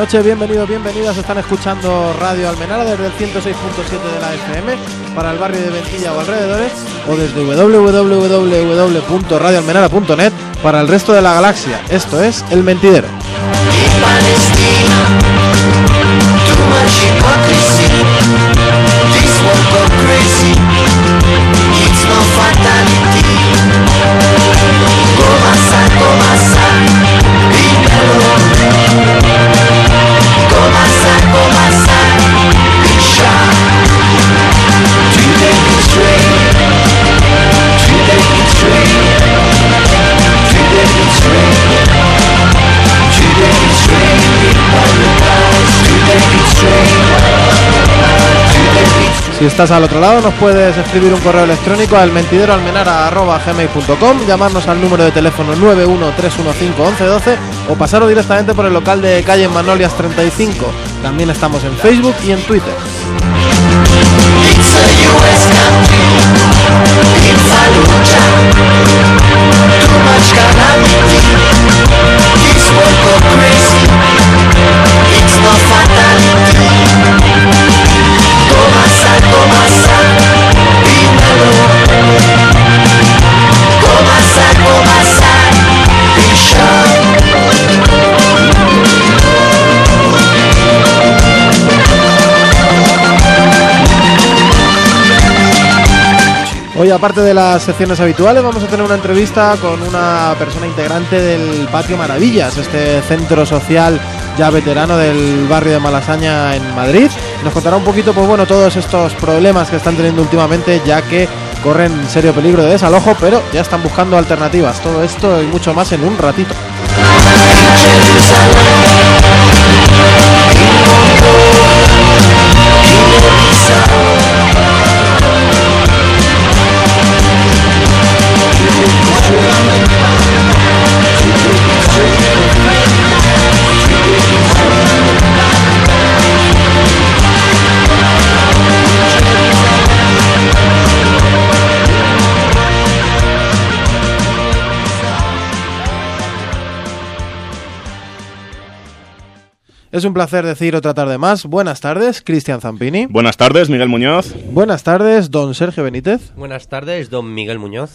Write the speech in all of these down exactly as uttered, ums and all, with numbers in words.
noches, bienvenidos, bienvenidas. Están escuchando Radio Almenara desde el ciento seis punto siete de la F M para el barrio de Ventilla o alrededores, o desde doble u doble u doble u doble u punto radio almenara punto net para el resto de la galaxia. Esto es El Mentidero. Si estás al otro lado, nos puedes escribir un correo electrónico al mentidero almenara arroba gmail punto com, llamarnos al número de teléfono nueve uno tres uno cinco once doce o pasaros directamente por el local de calle Manolias treinta y cinco. También estamos en Facebook y en Twitter. Hoy, aparte de las secciones habituales, vamos a tener una entrevista con una persona integrante del Patio Maravillas, este centro social ya veterano del barrio de Malasaña en Madrid. Nos contará un poquito, pues bueno, todos estos problemas que están teniendo últimamente, ya que corren serio peligro de desalojo, pero ya están buscando alternativas. Todo esto y mucho más en un ratito. Es un placer decir otra tarde más. Buenas tardes, Cristian Zampini. Buenas tardes, Miguel Muñoz. Buenas tardes, don Sergio Benítez. Buenas tardes, don Miguel Muñoz.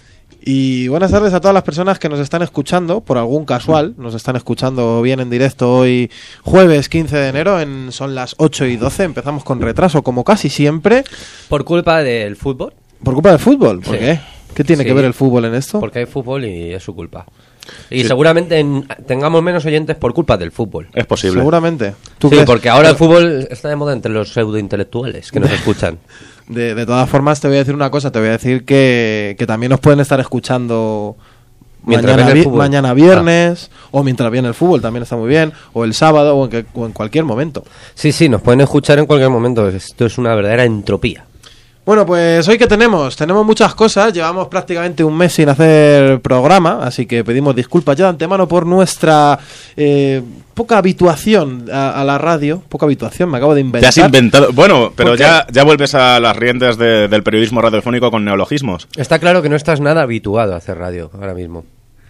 Y buenas tardes a todas las personas que nos están escuchando, por algún casual, nos están escuchando bien en directo hoy, jueves quince de enero, en, son las ocho y doce, empezamos con retraso, como casi siempre. ¿Por culpa del fútbol? ¿Por culpa del fútbol? ¿Por sí. qué? ¿Qué tiene sí. que ver el fútbol en esto? Porque hay fútbol y es su culpa. Y sí. seguramente en, tengamos menos oyentes por culpa del fútbol. Es posible. Seguramente. ¿Tú Sí, crees? porque ahora el fútbol está de moda entre los pseudointelectuales que nos escuchan. De, de todas formas, te voy a decir una cosa, te voy a decir que, que también nos pueden estar escuchando Mientras mañana, viene el vi- fútbol. mañana viernes, ah. o mientras viene el fútbol, también está muy bien, o el sábado, o en, que, o en cualquier momento. Sí, sí, nos pueden escuchar en cualquier momento. Esto es una verdadera entropía. Bueno, pues hoy que tenemos, tenemos muchas cosas, llevamos prácticamente un mes sin hacer programa, así que pedimos disculpas ya de antemano por nuestra eh, poca habituación a, a la radio, poca habituación, me acabo de inventar. Te has inventado, bueno, pero ya, ya vuelves a las riendas de, del periodismo radiofónico con neologismos. Está claro que no estás nada habituado a hacer radio ahora mismo.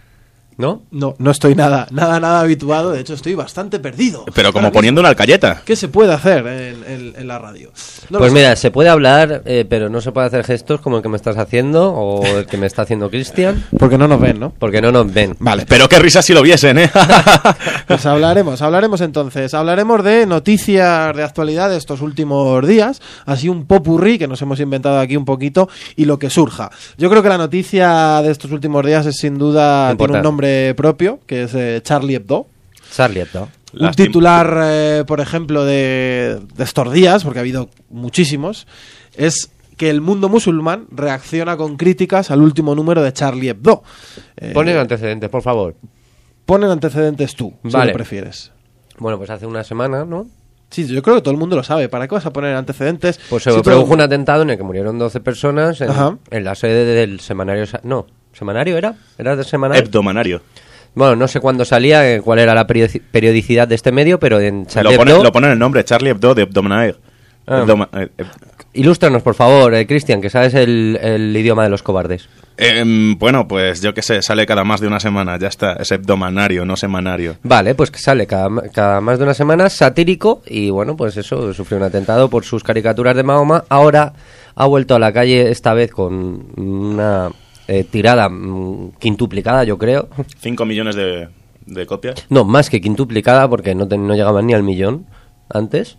¿No? No, no estoy nada, nada, nada habituado, de hecho estoy bastante perdido. Pero como Ahora poniendo mismo, una alcayeta. ¿qué se puede hacer en, en, en la radio? No Pues lo sé. mira, se puede hablar, eh, pero no se puede hacer gestos como el que me estás haciendo o el que me está haciendo Cristian, Porque no nos ven, ¿no? porque no nos ven. Vale, Pero qué risas si lo viesen, ¿eh? pues hablaremos, hablaremos entonces, hablaremos de noticias de actualidad de estos últimos días, así un popurrí que nos hemos inventado aquí un poquito y lo que surja. Yo creo que la noticia de estos últimos días es sin duda, Importante. tiene un nombre propio, que es eh, Charlie Hebdo. Charlie Hebdo. Un Lástima. titular, eh, por ejemplo, de, de estos días, porque ha habido muchísimos, es que el mundo musulmán reacciona con críticas al último número de Charlie Hebdo. Eh, Ponen antecedentes, por favor. Ponen antecedentes tú, si Vale. lo prefieres. Bueno, pues hace una semana, ¿no? Sí, yo creo que todo el mundo lo sabe. ¿Para qué vas a poner antecedentes? Pues se Si produjo todo- un atentado en el que murieron doce personas en, Ajá. en la sede del semanario... Sa- No, ¿semanario era? ¿Era del semanario? Hebdomanario. Bueno, no sé cuándo salía, eh, cuál era la periodi- periodicidad de este medio, pero en Charlie Lo pone, Hebdo... lo pone en el nombre, Charlie Hebdo de Hebdomanaire. Ah. Hebdoma- eh, eh, ilústranos, por favor, eh, Cristian, que sabes el, el idioma de los cobardes. Eh, bueno, pues yo qué sé, sale cada más de una semana, ya está, es hebdomadario, no semanario. Vale, pues que sale cada, cada más de una semana, satírico, y bueno, pues eso, sufrió un atentado por sus caricaturas de Mahoma. Ahora ha vuelto a la calle, esta vez con una eh, tirada mm, quintuplicada, yo creo. Cinco millones de, de copias. No, más que quintuplicada, porque no, te, no llegaban ni al millón antes.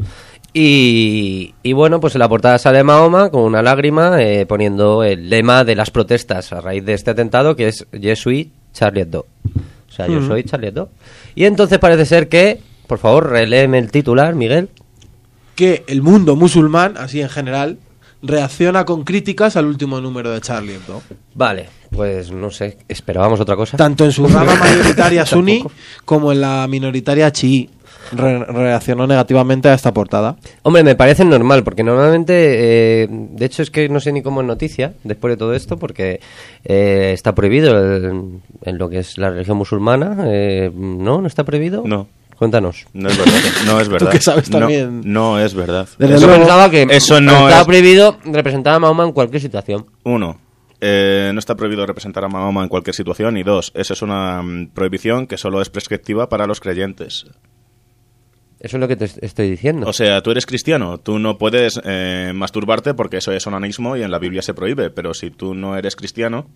Y, y bueno, pues en la portada sale Mahoma con una lágrima eh, poniendo el lema de las protestas a raíz de este atentado, que es Je suis Charlie Hebdo. O sea, yo soy Charlie Hebdo. Y entonces parece ser que, por favor, reléeme el titular, Miguel. Que el mundo musulmán, así en general, reacciona con críticas al último número de Charlie Hebdo. Vale, pues no sé, esperábamos otra cosa. Tanto en su rama mayoritaria suní como en la minoritaria chií. Re reaccionó negativamente a esta portada. Hombre, me parece normal, porque normalmente, eh, de hecho es que no sé ni cómo es noticia después de todo esto, porque eh, está prohibido el, en lo que es la religión musulmana. Eh, ¿No? ¿No está prohibido? No. Cuéntanos. No es verdad. No es verdad. Tú que sabes también. No, no es verdad. Desde Yo pensaba que eso no estaba es... prohibido representar a Mahoma en cualquier situación. Uno. Eh, no está prohibido representar a Mahoma en cualquier situación. Y dos, esa es una um, prohibición que solo es prescriptiva para los creyentes. Eso es lo que te estoy diciendo. O sea, tú eres cristiano, tú no puedes eh, masturbarte porque eso es onanismo y en la Biblia se prohíbe, pero si tú no eres cristiano,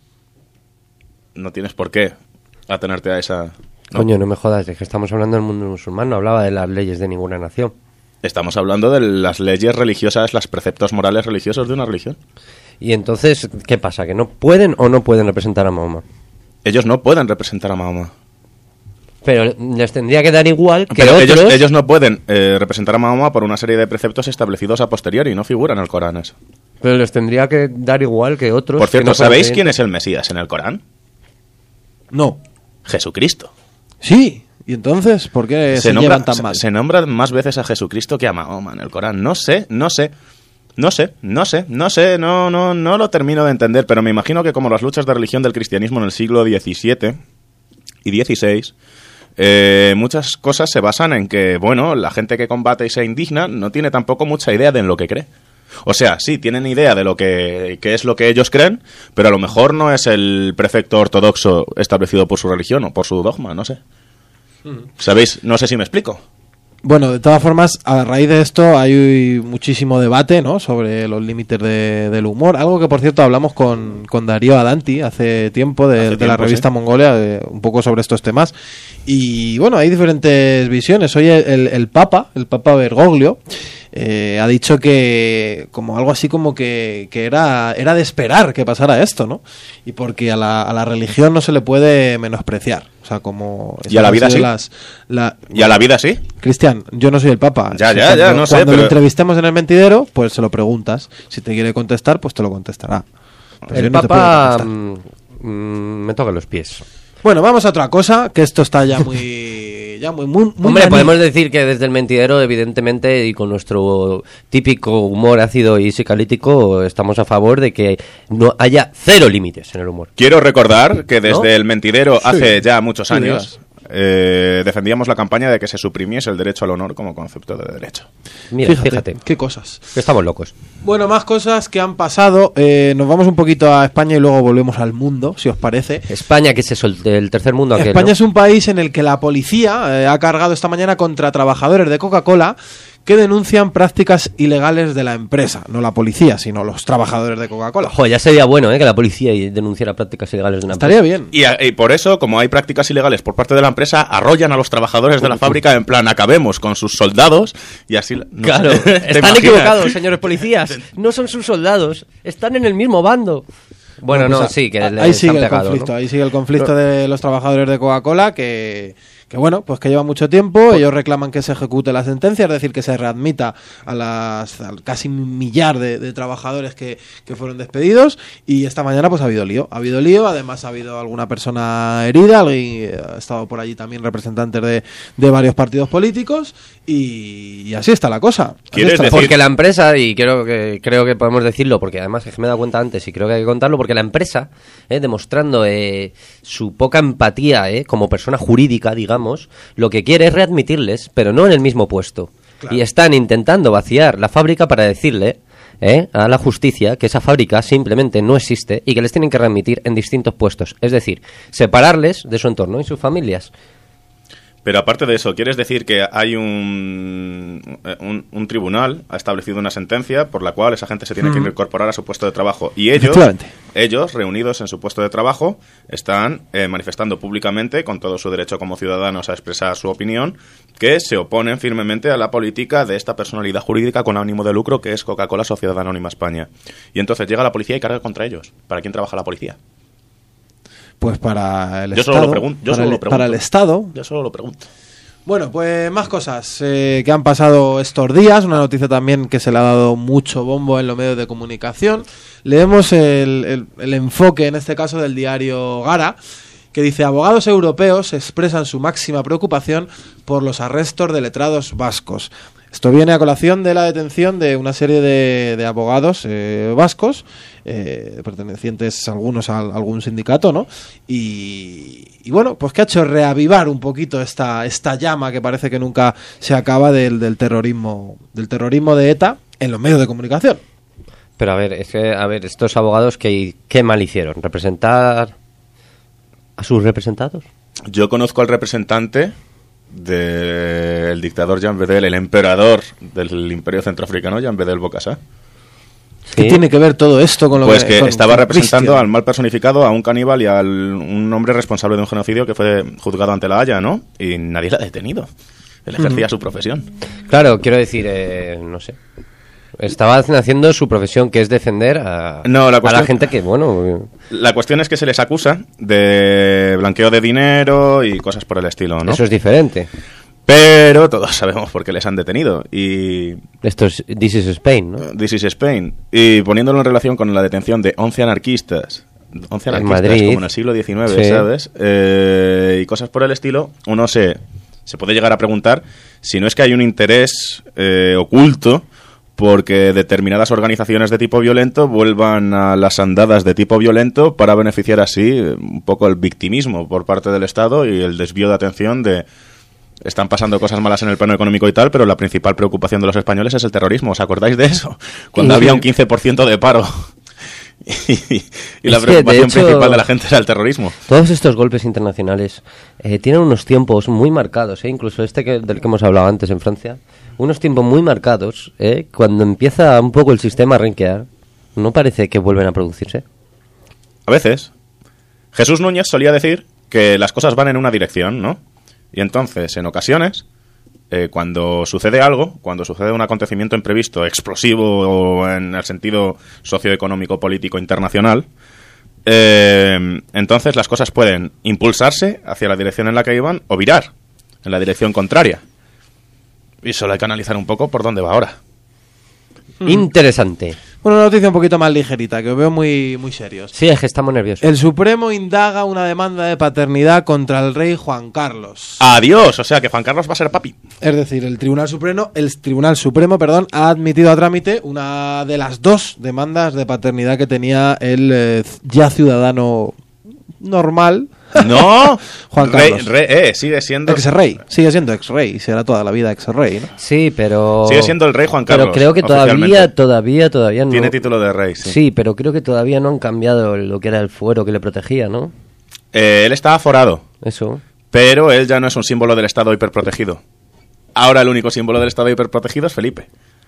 no tienes por qué atenerte a esa... ¿no? Coño, no me jodas, es que estamos hablando del mundo musulmán, no hablaba de las leyes de ninguna nación. Estamos hablando de las leyes religiosas, los preceptos morales religiosos de una religión. Y entonces, ¿qué pasa? ¿Que no pueden o no pueden representar a Mahoma? Ellos no pueden representar a Mahoma. Pero les tendría que dar igual que Pero otros... ellos, ellos no pueden eh, representar a Mahoma por una serie de preceptos establecidos a posteriori, no figuran en el Corán eso. Pero les tendría que dar igual que otros... Por cierto, no ¿sabéis pueden... quién es el Mesías en el Corán? No. Jesucristo. Sí, y entonces, ¿por qué se, se nombra, llevan tan se, mal? Se nombra más veces a Jesucristo que a Mahoma en el Corán. No sé, no sé. No sé, no sé, no sé, no, no, no lo termino de entender, pero me imagino que como las luchas de religión del cristianismo en el siglo diecisiete y dieciséis... Eh, muchas cosas se basan en que, bueno, la gente que combate y se indigna no tiene tampoco mucha idea de en lo que cree. O sea, sí, tienen idea de lo que, que es lo que ellos creen, pero a lo mejor no es el precepto ortodoxo establecido por su religión o por su dogma, no sé. ¿Sabéis? No sé si me explico. Bueno, de todas formas, a raíz de esto hay muchísimo debate, ¿no?, sobre los límites de, del humor. Algo que, por cierto, hablamos con, con Darío Adanti hace tiempo, de, hace tiempo, de la revista ¿sí? Mongolia, de, un poco sobre estos temas. Y, bueno, hay diferentes visiones. Hoy el, el, el Papa, el Papa Bergoglio, eh, ha dicho que como algo así como que, que era, era de esperar que pasara esto, ¿no? Y porque a la, a la religión no se le puede menospreciar. O sea, como... ¿Y a la vida sí? Las, la, ¿Y a la vida sí? Cristian, yo no soy el Papa. Ya, si ya, cuando, ya, no sé, Cuando pero... lo entrevistemos en el mentidero, pues se lo preguntas. Si te quiere contestar, pues te lo contestará. Pero el no Papa mmm, me toca los pies. Bueno, vamos a otra cosa, que esto está ya muy... ya muy, muy, muy Hombre, maní. podemos decir que desde el mentidero, evidentemente, y con nuestro típico humor ácido y psicalítico, estamos a favor de que no haya cero límites en el humor. Quiero recordar que desde ¿no? el mentidero sí. hace ya muchos sí, años... Eh, defendíamos la campaña de que se suprimiese el derecho al honor como concepto de derecho. Mira, fíjate, fíjate. Qué cosas. Que estamos locos. Bueno, más cosas que han pasado. Eh, nos vamos un poquito a España y luego volvemos al mundo, si os parece. España, que es eso, el tercer mundo aquel, España ¿no? es un país en el que la policía eh, ha cargado esta mañana contra trabajadores de Coca-Cola que denuncian prácticas ilegales de la empresa. No la policía, sino los trabajadores de Coca-Cola. Joder, ya sería bueno, ¿eh?, que la policía denunciara prácticas ilegales de una Estaría empresa. bien. Y, a, y por eso, como hay prácticas ilegales por parte de la empresa, arrollan a los trabajadores de la fábrica en plan, acabemos con sus soldados y así... No claro, sé, están equivocados, señores policías. No son sus soldados, están en el mismo bando. Bueno, no, pues no, sí, que ahí le sigue el pegado, conflicto, ¿no? ahí sigue el conflicto de los trabajadores de Coca-Cola que... que bueno, pues que lleva mucho tiempo, ellos reclaman que se ejecute la sentencia, es decir, que se readmita a las al casi un millar de, de trabajadores que, que fueron despedidos, y esta mañana pues ha habido lío, ha habido lío, además ha habido alguna persona herida, alguien, ha estado por allí también representantes de, de varios partidos políticos, y, y así está la cosa. ¿Quieres está decir? Porque la empresa, y creo que creo que podemos decirlo, porque además es que me he dado cuenta antes y creo que hay que contarlo, porque la empresa, eh, demostrando eh, su poca empatía eh, como persona jurídica, digamos, lo que quiere es readmitirles, pero no en el mismo puesto. Claro. Y están intentando vaciar la fábrica para decirle ¿eh? a la justicia que esa fábrica simplemente no existe y que les tienen que remitir en distintos puestos. Es decir, separarles de su entorno y sus familias. Pero aparte de eso, ¿quieres decir que hay un, un, un tribunal ha establecido una sentencia por la cual esa gente se tiene mm. que incorporar a su puesto de trabajo? Y ellos, ellos reunidos en su puesto de trabajo, están eh, manifestando públicamente, con todo su derecho como ciudadanos a expresar su opinión, que se oponen firmemente a la política de esta personalidad jurídica con ánimo de lucro que es Coca-Cola Sociedad Anónima España. Y entonces llega la policía y carga contra ellos. ¿Para quién trabaja la policía? Pues para el yo Estado. Solo lo pregunto, yo para, solo el, lo pregunto. para el Estado. Yo solo lo pregunto. Bueno, pues más cosas eh, que han pasado estos días. Una noticia también que se le ha dado mucho bombo en los medios de comunicación. Leemos el, el, el enfoque, en este caso, del diario Gara, que dice: abogados europeos expresan su máxima preocupación por los arrestos de letrados vascos. Esto viene a colación de la detención de una serie de, de abogados eh, vascos, eh, pertenecientes algunos a, a algún sindicato, ¿no? Y, y bueno, pues que ha hecho reavivar un poquito esta, esta llama que parece que nunca se acaba del, del terrorismo, del terrorismo de ETA en los medios de comunicación. Pero a ver, es que, a ver, estos abogados, ¿qué, qué mal hicieron? ¿Representar a sus representados? Yo conozco al representante del dictador Jean Bedel, el emperador del Imperio Centroafricano, Jean Bedel Bokassa. ¿Qué ¿Sí? tiene que ver todo esto con lo pues que... Pues que con, estaba con representando Christian. al mal personificado, a un caníbal y a un hombre responsable de un genocidio que fue juzgado ante la Haya, ¿no? Y nadie la ha detenido. Él ejercía uh-huh. su profesión. Claro, quiero decir, eh, no sé... Estaba haciendo su profesión, que es defender a, no, la, cuestión, a la gente que, bueno... La cuestión es que se les acusa de blanqueo de dinero y cosas por el estilo, ¿no? Eso es diferente. Pero todos sabemos por qué les han detenido. Y esto es This is Spain, ¿no? This is Spain. Y poniéndolo en relación con la detención de once anarquistas, once anarquistas Madrid, como en el siglo diecinueve, sí. ¿sabes? Eh, y cosas por el estilo, uno se, se puede llegar a preguntar si no es que hay un interés eh, oculto porque determinadas organizaciones de tipo violento vuelvan a las andadas de tipo violento para beneficiar así un poco el victimismo por parte del Estado y el desvío de atención de... Están pasando cosas malas en el plano económico y tal, pero la principal preocupación de los españoles es el terrorismo. ¿Os acordáis de eso? Cuando había un quince por ciento de paro y, y la preocupación de hecho, principal de la gente era el terrorismo. Todos estos golpes internacionales eh, tienen unos tiempos muy marcados, ¿eh? Incluso este que, del que hemos hablado antes en Francia. Unos tiempos muy marcados, ¿eh? Cuando empieza un poco el sistema a renquear, no parece que vuelven a producirse. A veces. Jesús Núñez solía decir que las cosas van en una dirección, ¿no? Y entonces, en ocasiones, eh, cuando sucede algo, cuando sucede un acontecimiento imprevisto, explosivo o en el sentido socioeconómico político internacional, eh, entonces las cosas pueden impulsarse hacia la dirección en la que iban o virar en la dirección contraria. Y solo hay que analizar un poco por dónde va ahora. Interesante. Bueno, una noticia un poquito más ligerita, que os veo muy, muy serios. Sí, es que estamos nerviosos. El Supremo indaga una demanda de paternidad contra el rey Juan Carlos. ¡Adiós! O sea, que Juan Carlos va a ser papi. Es decir, el Tribunal Supremo, el Tribunal Supremo, perdón, ha admitido a trámite una de las dos demandas de paternidad que tenía el eh, ya ciudadano normal. No, Juan rey, Carlos. Rey, eh, sigue siendo... Ex-rey, sigue siendo ex-rey, será toda la vida ex-rey, ¿no? Sí, pero... Sigue siendo el rey Juan Carlos. Pero creo que todavía, todavía, todavía no... Tiene título de rey, sí. Sí, pero creo que todavía no han cambiado lo que era el fuero que le protegía, ¿no? Eh, él está aforado. Eso. Pero él ya no es un símbolo del Estado hiperprotegido. Ahora el único símbolo del Estado hiperprotegido es Felipe.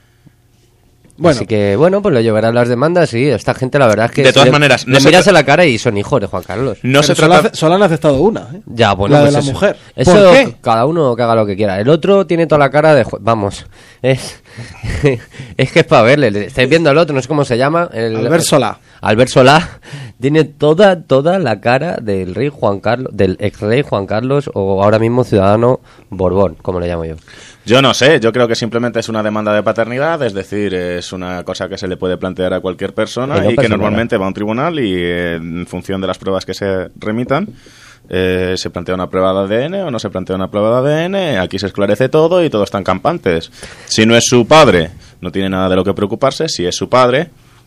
Bueno. Así que, bueno, pues lo llevarán las demandas y esta gente, la verdad es que... De todas maneras... Le, no le miras a la cara y son hijos de Juan Carlos. No se trata... trata... Solo han aceptado una, ¿eh? Ya, bueno, la pues de la eso, mujer. Eso, ¿Por qué? Cada uno que haga lo que quiera. El otro tiene toda la cara de... Vamos, es... es que es para verle. Estáis viendo al otro, no sé cómo se llama. El... Albert Solá. Albert Solá tiene toda, toda la cara del rey Juan Carlos, del ex rey Juan Carlos, o ahora mismo ciudadano Borbón, como le llamo yo. Yo no sé, yo creo que simplemente es una demanda de paternidad, es decir, es una cosa que se le puede plantear a cualquier persona y, no y que normalmente nada. Va a un tribunal y eh, en función de las pruebas que se remitan, eh, se plantea una prueba de A D N o no se plantea una prueba de A D N, aquí se esclarece todo y todos están campantes. Si no es su padre, no tiene nada de lo que preocuparse, si es su padre...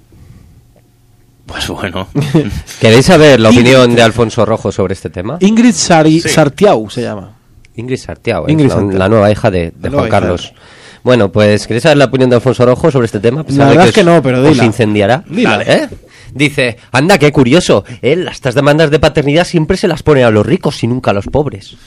Pues bueno. ¿Queréis saber la opinión de Alfonso Rojo sobre este tema? Ingrid Sari- sí. Sartiau se llama. Ingrid Sartiau, Ingrid es la, Sartiau. la nueva hija de, de nueva Juan hija Carlos. de... Bueno, pues ¿queréis saber la opinión de Alfonso Rojo sobre este tema? La verdad que es que no, pero os dila. incendiará. Dila. ¿Eh? Dice, anda, qué curioso, él estas demandas de paternidad siempre se las pone a los ricos y nunca a los pobres.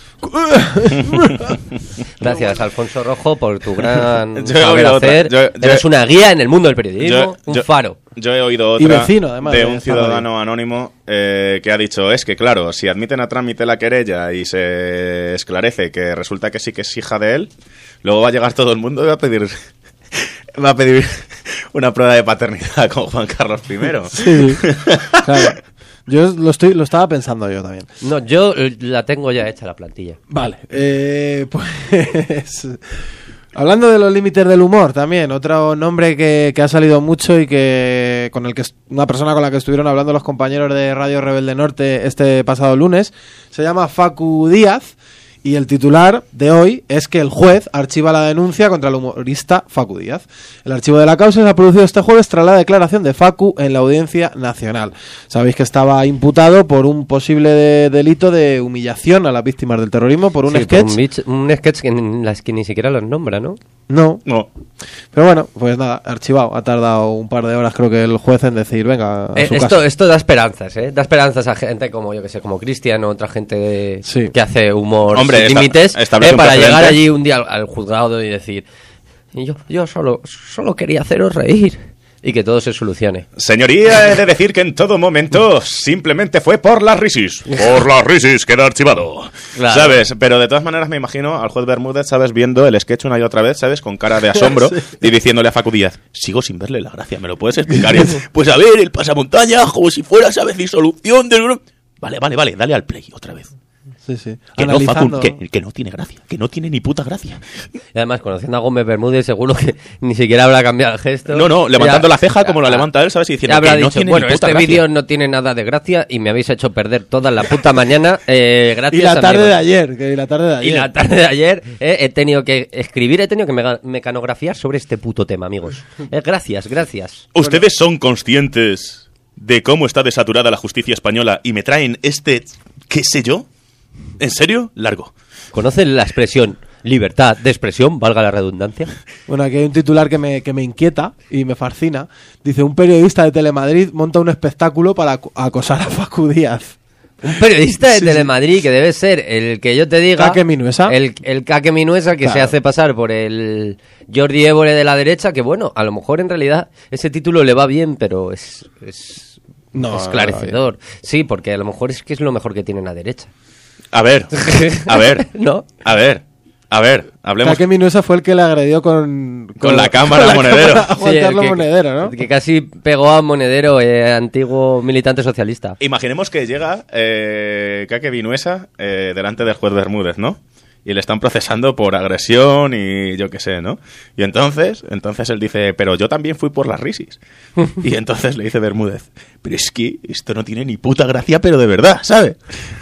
Gracias, Alfonso Rojo, por tu gran Yo he saber oído hacer. otra. Yo- yo- Eres una guía en el mundo del periodismo, Yo- un yo- faro. Yo he oído Y otra vecino, además, de de un esta ciudadano radio. anónimo eh, que ha dicho, es que claro, si admiten a trámite la querella y se esclarece que resulta que sí que es hija de él, luego va a llegar todo el mundo y va a pedir va a pedir una prueba de paternidad con Juan Carlos primero. Sí, claro. Yo lo, estoy, lo estaba pensando yo también. No, yo eh, la tengo ya hecha la plantilla. Vale, eh, pues... Hablando de los límites del humor también, otro nombre que, que ha salido mucho y que con el que est- una persona con la que estuvieron hablando los compañeros de Radio Rebelde Norte este pasado lunes, se llama Facu Díaz, y el titular de hoy es que el juez archiva la denuncia contra el humorista Facu Díaz. El archivo de la causa se ha producido este jueves tras la declaración de Facu en la Audiencia Nacional. Sabéis que estaba imputado por un posible de- delito de humillación a las víctimas del terrorismo por un Sí, por sketch. un, bich- un sketch que, ni- las que ni siquiera los nombra, ¿no? No, No. pero bueno, pues nada, archivado. Ha tardado un par de horas, creo que el juez en decir, venga, a Eh, su esto, casa. esto da esperanzas, ¿eh? Da esperanzas a gente como, yo que sé, como Cristian o otra gente de- Sí. que hace humor Hombre, sin esta- límites, establece eh, un para precedente. llegar allí un día al, al juzgado y decir, yo, yo solo, solo quería haceros reír y que todo se solucione. Señoría, he de decir que en todo momento simplemente fue por las risis. Por las risis queda archivado. Claro. ¿Sabes? Pero de todas maneras me imagino al juez Bermúdez, ¿sabes? Viendo el sketch una y otra vez, ¿sabes? Con cara de asombro y diciéndole a Facu Díaz, sigo sin verle la gracia, ¿me lo puedes explicar? Y él, pues a ver, el pasamontaña, como si fuera, ¿sabes? Disolución del grupo. Vale, vale, vale, dale al play otra vez. Sí, sí. Que no, Facu, Analizando. que, que no tiene gracia, que no tiene ni puta gracia. Y además, conociendo a Gómez Bermúdez, seguro que ni siquiera habrá cambiado el gesto. No, no, levantando Ya- la ceja como la ya- levanta él, ¿sabes? Y diciendo ya habrá que no dicho, tiene bueno, ni puta este gracia. vídeo no tiene nada de gracia y me habéis hecho perder toda la puta mañana. Eh, gracias, Y la tarde amigos. de ayer, que y la tarde de ayer. Y la tarde de ayer eh, he tenido que escribir, he tenido que mega- mecanografiar sobre este puto tema, amigos. Eh, gracias, gracias. ¿Ustedes son conscientes de cómo está desaturada la justicia española y me traen este, qué sé yo? ¿En serio? Largo. ¿Conocen la expresión libertad de expresión, valga la redundancia? Bueno, aquí hay un titular que me, que me inquieta y me fascina. Dice, un periodista de Telemadrid monta un espectáculo para ac- acosar a Facu Díaz. Un periodista de Sí, sí. Telemadrid que debe ser el que yo te diga... Caque Minuesa. El, el Caque Minuesa que Claro. se hace pasar por el Jordi Évole de la derecha, que bueno, a lo mejor en realidad ese título le va bien, pero es... es No, esclarecedor. Sí, porque a lo mejor es que es lo mejor que tiene la derecha. A ver, a ver, ¿No? a ver, a ver, hablemos. Caque Minuesa fue el que le agredió con... Con la cámara con a Monedero. cámara a Juan Sí, el Carlos que- Monedero, ¿no? Que casi pegó a Monedero, eh, antiguo militante socialista. Imaginemos que llega eh, Caque Vinuesa eh, delante del juez Bermúdez, ¿no? Y le están procesando por agresión y yo qué sé, ¿no? Y entonces, entonces él dice, pero yo también fui por las risis. Y entonces le dice Bermúdez, pero es que esto no tiene ni puta gracia, pero de verdad, ¿sabe?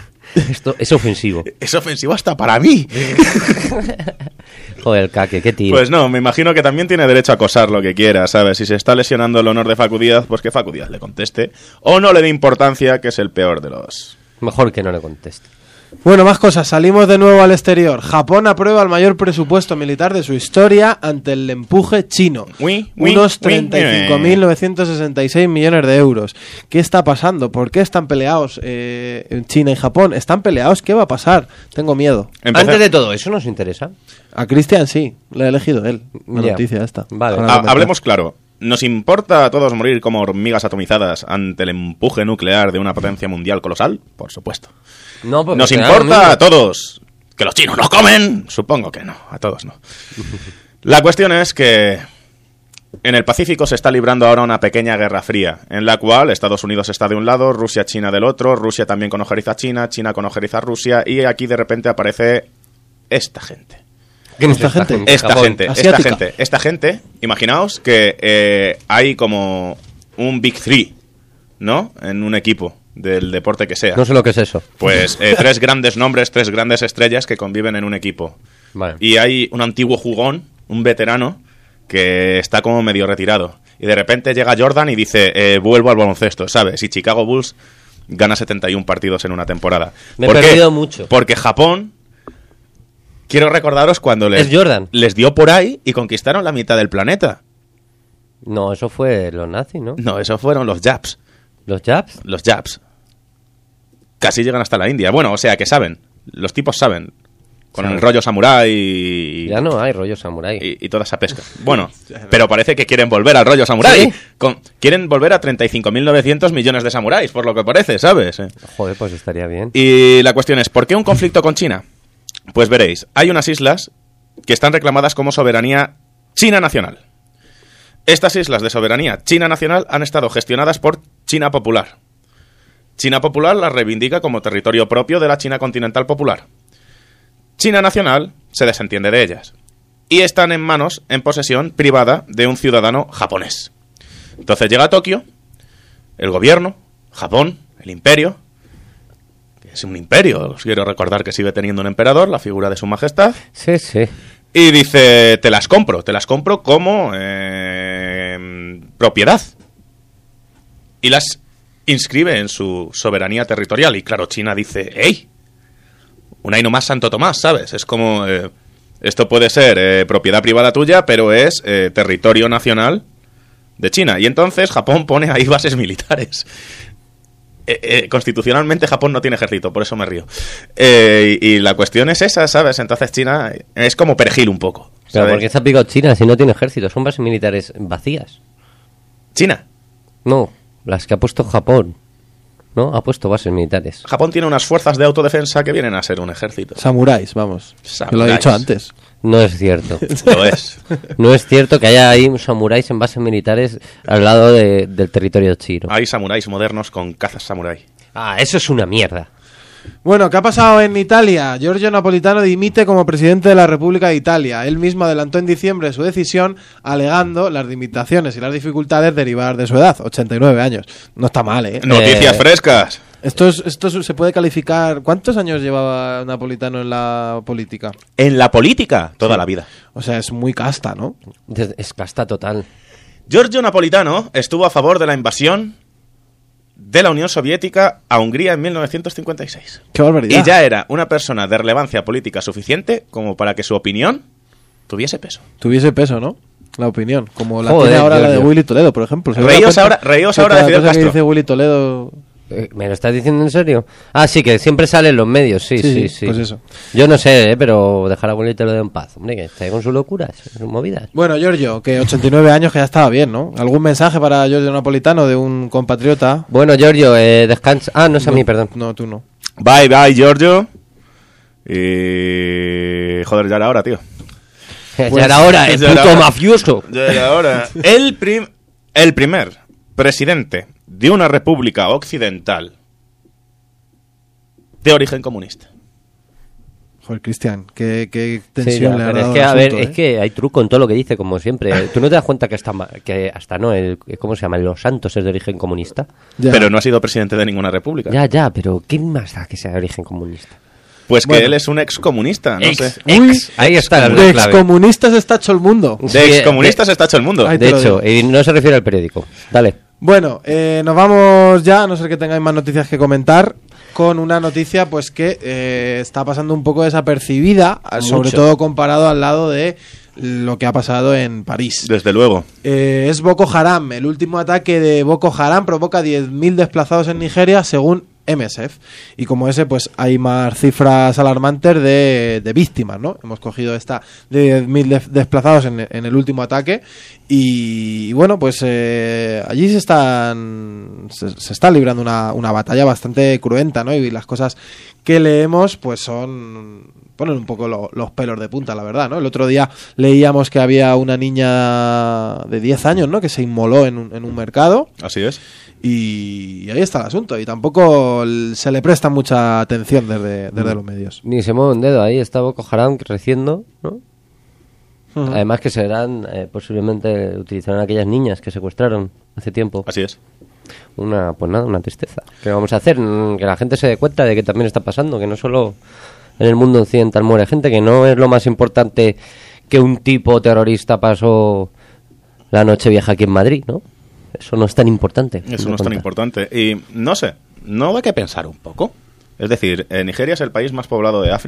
Esto es ofensivo. Es ofensivo hasta para mí. Joder, el Caque, qué tío. Pues no, me imagino que también tiene derecho a acosar lo que quiera, ¿sabes? Si se está lesionando el honor de Facu Díaz, pues que Facu Díaz le conteste. O no le dé importancia, que es el peor de los... Mejor que no le conteste. Bueno, más cosas. Salimos de nuevo al exterior. Japón aprueba el mayor presupuesto militar de su historia ante el empuje chino. Uy, uy, Unos uy, treinta y cinco mil novecientos sesenta y seis millones de euros. ¿Qué está pasando? ¿Por qué están peleados eh, en China y Japón? ¿Están peleados? ¿Qué va a pasar? Tengo miedo. Empecé- Antes de todo, ¿eso nos interesa? A Cristian sí, le ha elegido él. La Ya. noticia esta. Vale. Ahora Ha- lo comentaré. hablemos claro. ¿Nos importa a todos morir como hormigas atomizadas ante el empuje nuclear de una potencia mundial colosal? Por supuesto. No, porque ¿Nos te da lo importa mismo. a todos que los chinos nos comen? Supongo que no, a todos no. La cuestión es que en el Pacífico se está librando ahora una pequeña guerra fría, en la cual Estados Unidos está de un lado, Rusia, China del otro, Rusia también con ojeriza a China, China con ojeriza a Rusia, y aquí de repente aparece esta gente. ¿Quién es Esta esta gente? gente? Esta Japón. gente, esta Asiática. gente, esta gente, imaginaos que eh, hay como un Big Three, ¿no? En un equipo del deporte que sea. No sé lo que es eso. Pues eh, tres grandes nombres, tres grandes estrellas que conviven en un equipo. Vale. Y hay un antiguo jugón, un veterano, que está como medio retirado. Y de repente llega Jordan y dice, eh, vuelvo al baloncesto, ¿sabes? Y Chicago Bulls gana setenta y uno partidos en una temporada. Me he ¿Por qué? perdido mucho. Porque Japón quiero recordaros cuando les, Es Jordan. les dio por ahí y conquistaron la mitad del planeta. No, eso fue los nazis, ¿no? No, esos fueron los Japs. ¿Los Japs? Los Japs. Casi llegan hasta la India. Bueno, o sea, que saben. Los tipos saben. Con Saben. el rollo samurái y, Ya no hay rollo samurái. y, y toda esa pesca. Bueno, pero parece que quieren volver al rollo samurái. ¿Sí? Con- quieren volver a treinta y cinco mil novecientos millones de samuráis, por lo que parece, ¿sabes? Eh. Joder, pues estaría bien. Y la cuestión es, ¿por qué un conflicto con China? Pues veréis, hay unas islas que están reclamadas como soberanía china nacional. Estas islas de soberanía china nacional han estado gestionadas por China Popular. China Popular las reivindica como territorio propio de la China continental popular. China Nacional se desentiende de ellas y están en manos, en posesión privada de un ciudadano japonés. Entonces llega a Tokio, el gobierno, Japón, el imperio, que es un imperio, os quiero recordar que sigue teniendo un emperador, la figura de su majestad, Sí, sí. y dice, te las compro, te las compro como eh, propiedad. Y las inscribe en su soberanía territorial. Y claro, China dice, ¡ey! Un ahí nomás Santo Tomás, ¿sabes? Es como, eh, esto puede ser eh, propiedad privada tuya, pero es eh, territorio nacional de China. Y entonces Japón pone ahí bases militares. Eh, eh, constitucionalmente Japón no tiene ejército, por eso me río. Eh, y, y la cuestión es esa, ¿sabes? Entonces China es como perejil un poco. Pero ¿sabes? ¿por qué se ha picado China si no tiene ejército? Son bases militares vacías. China. No, las que ha puesto Japón. ¿No? Ha puesto bases militares. Japón tiene unas fuerzas de autodefensa que vienen a ser un ejército. Samuráis, vamos. Que lo Samuráis. he dicho antes. No es cierto. Lo es. No es cierto que haya ahí samuráis en bases militares al lado de- del territorio chino. Hay samuráis modernos con cazas samurái. Ah, eso es una mierda. Bueno, ¿qué ha pasado en Italia? Giorgio Napolitano dimite como presidente de la República de Italia. Él mismo adelantó en diciembre su decisión alegando las limitaciones y las dificultades derivadas de su edad, ochenta y nueve años. No está mal, ¿eh? Noticias Eh, frescas. Esto, es, esto es- se puede calificar... ¿Cuántos años llevaba Napolitano en la política? En la política, toda la vida. O sea, es muy casta, ¿no? Des- Es casta total. Giorgio Napolitano estuvo a favor de la invasión de la Unión Soviética a Hungría en mil novecientos cincuenta y seis. ¡Qué barbaridad! Y ya era una persona de relevancia política suficiente como para que su opinión tuviese peso. Tuviese peso, ¿no? La opinión. Como la Joder, tiene ahora la de Giorgio. Willy Toledo, por ejemplo. ¿Se Reíos da cuenta ahora- reíos que ahora de cada Fidel cosa que Castro. dice Willy Toledo... Eh, ¿Me lo estás diciendo en serio? Ah, sí, que siempre sale en los medios, sí, Sí, sí, sí, sí. pues eso. Yo no sé, eh, pero dejar a Bonito lo de en paz. Hombre, que está ahí con sus locuras, sus movidas. Bueno, Giorgio, que ochenta y nueve años que ya estaba bien, ¿no? ¿Algún mensaje para Giorgio Napolitano de un compatriota? Bueno, Giorgio, eh, descansa. Ah, no es a mí, perdón. No, tú no. Bye, bye, Giorgio. Y... Joder, ya era hora, tío. ya era hora, el ya era puto hora. mafioso. Ya era hora. El, prim- el primer presidente de una república occidental de origen comunista. Joder, Cristian, qué, qué Sí, tensión ya, le ha pero dado es que, al a ver, asunto, es ¿eh? que hay truco en todo lo que dice, como siempre. ¿Tú no te das cuenta que hasta, ma- que hasta no, el, ¿cómo se llama? Los Santos es de origen comunista. Ya. Pero no ha sido presidente de ninguna república. Ya, ya, pero ¿qué más da que sea de origen comunista? Pues que Bueno. él es un excomunista, no Ex, sé. Uy, ex. Ahí está la De clave. excomunistas está hecho el mundo. De Sí, excomunistas está hecho el mundo. Ay, De te lo hecho, digo. y no se refiere al periódico. Dale. Bueno, eh, nos vamos ya, a no ser que tengáis más noticias que comentar, con una noticia pues que eh, está pasando un poco desapercibida, sobre Mucho. todo comparado al lado de lo que ha pasado en París. Desde luego. Eh, es Boko Haram. El último ataque de Boko Haram provoca diez mil desplazados en Nigeria, según M S F. Y como ese, pues hay más cifras alarmantes de, de víctimas, ¿no? Hemos cogido esta de diez mil de- desplazados en, en el último ataque. Y, y bueno, pues eh, allí se están se, se está librando una, una batalla bastante cruenta, ¿no? Y las cosas que leemos, pues son... ponen un poco lo- los pelos de punta, la verdad, ¿no? El otro día leíamos que había una niña de diez años, ¿no? Que se inmoló en un, en un mercado Así es. y ahí está el asunto. Y tampoco l- se le presta mucha atención desde, desde los medios. Ni se mueve un dedo. Ahí está Boko Haram creciendo, ¿no? Ujú. Además que serán, eh, posiblemente utilizarán aquellas niñas que secuestraron hace tiempo. Así es. Una, pues nada, una tristeza. ¿Qué vamos a hacer? Mm, Que la gente se dé cuenta de que también está pasando, que no solo en el mundo occidental muere gente, que no es lo más importante que un tipo terrorista pasó la noche vieja aquí en Madrid, ¿no? Eso no es tan importante. Eso no es tan importante. Y no sé, ¿no hay que pensar un poco? Es decir, eh, Nigeria es el país más poblado de África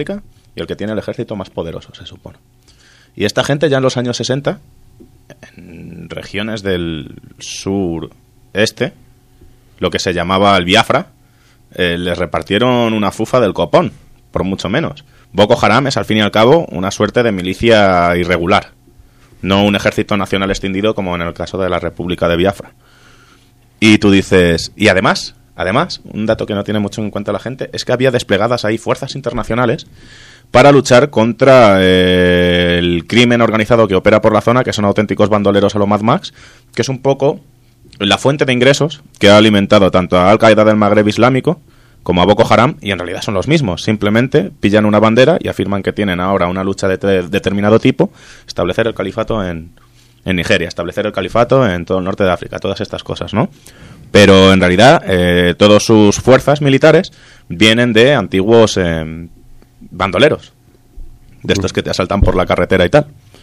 y el que tiene el ejército más poderoso, se supone. Y esta gente ya en los años sesenta, en regiones del sur-este, lo que se llamaba el Biafra, eh, les repartieron una fufa del copón, por mucho menos. Boko Haram es, al fin y al cabo, una suerte de milicia irregular, no un ejército nacional extendido como en el caso de la República de Biafra. Y tú dices, y además, además, un dato que no tiene mucho en cuenta la gente, es que había desplegadas ahí fuerzas internacionales para luchar contra eh, el crimen organizado que opera por la zona, que son auténticos bandoleros a lo Mad Max, que es un poco la fuente de ingresos que ha alimentado tanto a Al-Qaeda del Magreb Islámico como a Boko Haram, y en realidad son los mismos. Simplemente pillan una bandera y afirman que tienen ahora una lucha de te- determinado tipo, establecer el califato en, en Nigeria, establecer el califato en todo el norte de África, todas estas cosas, ¿no? Pero en realidad eh, todas sus fuerzas militares vienen de antiguos eh, bandoleros, de estos que te asaltan por la carretera y tal.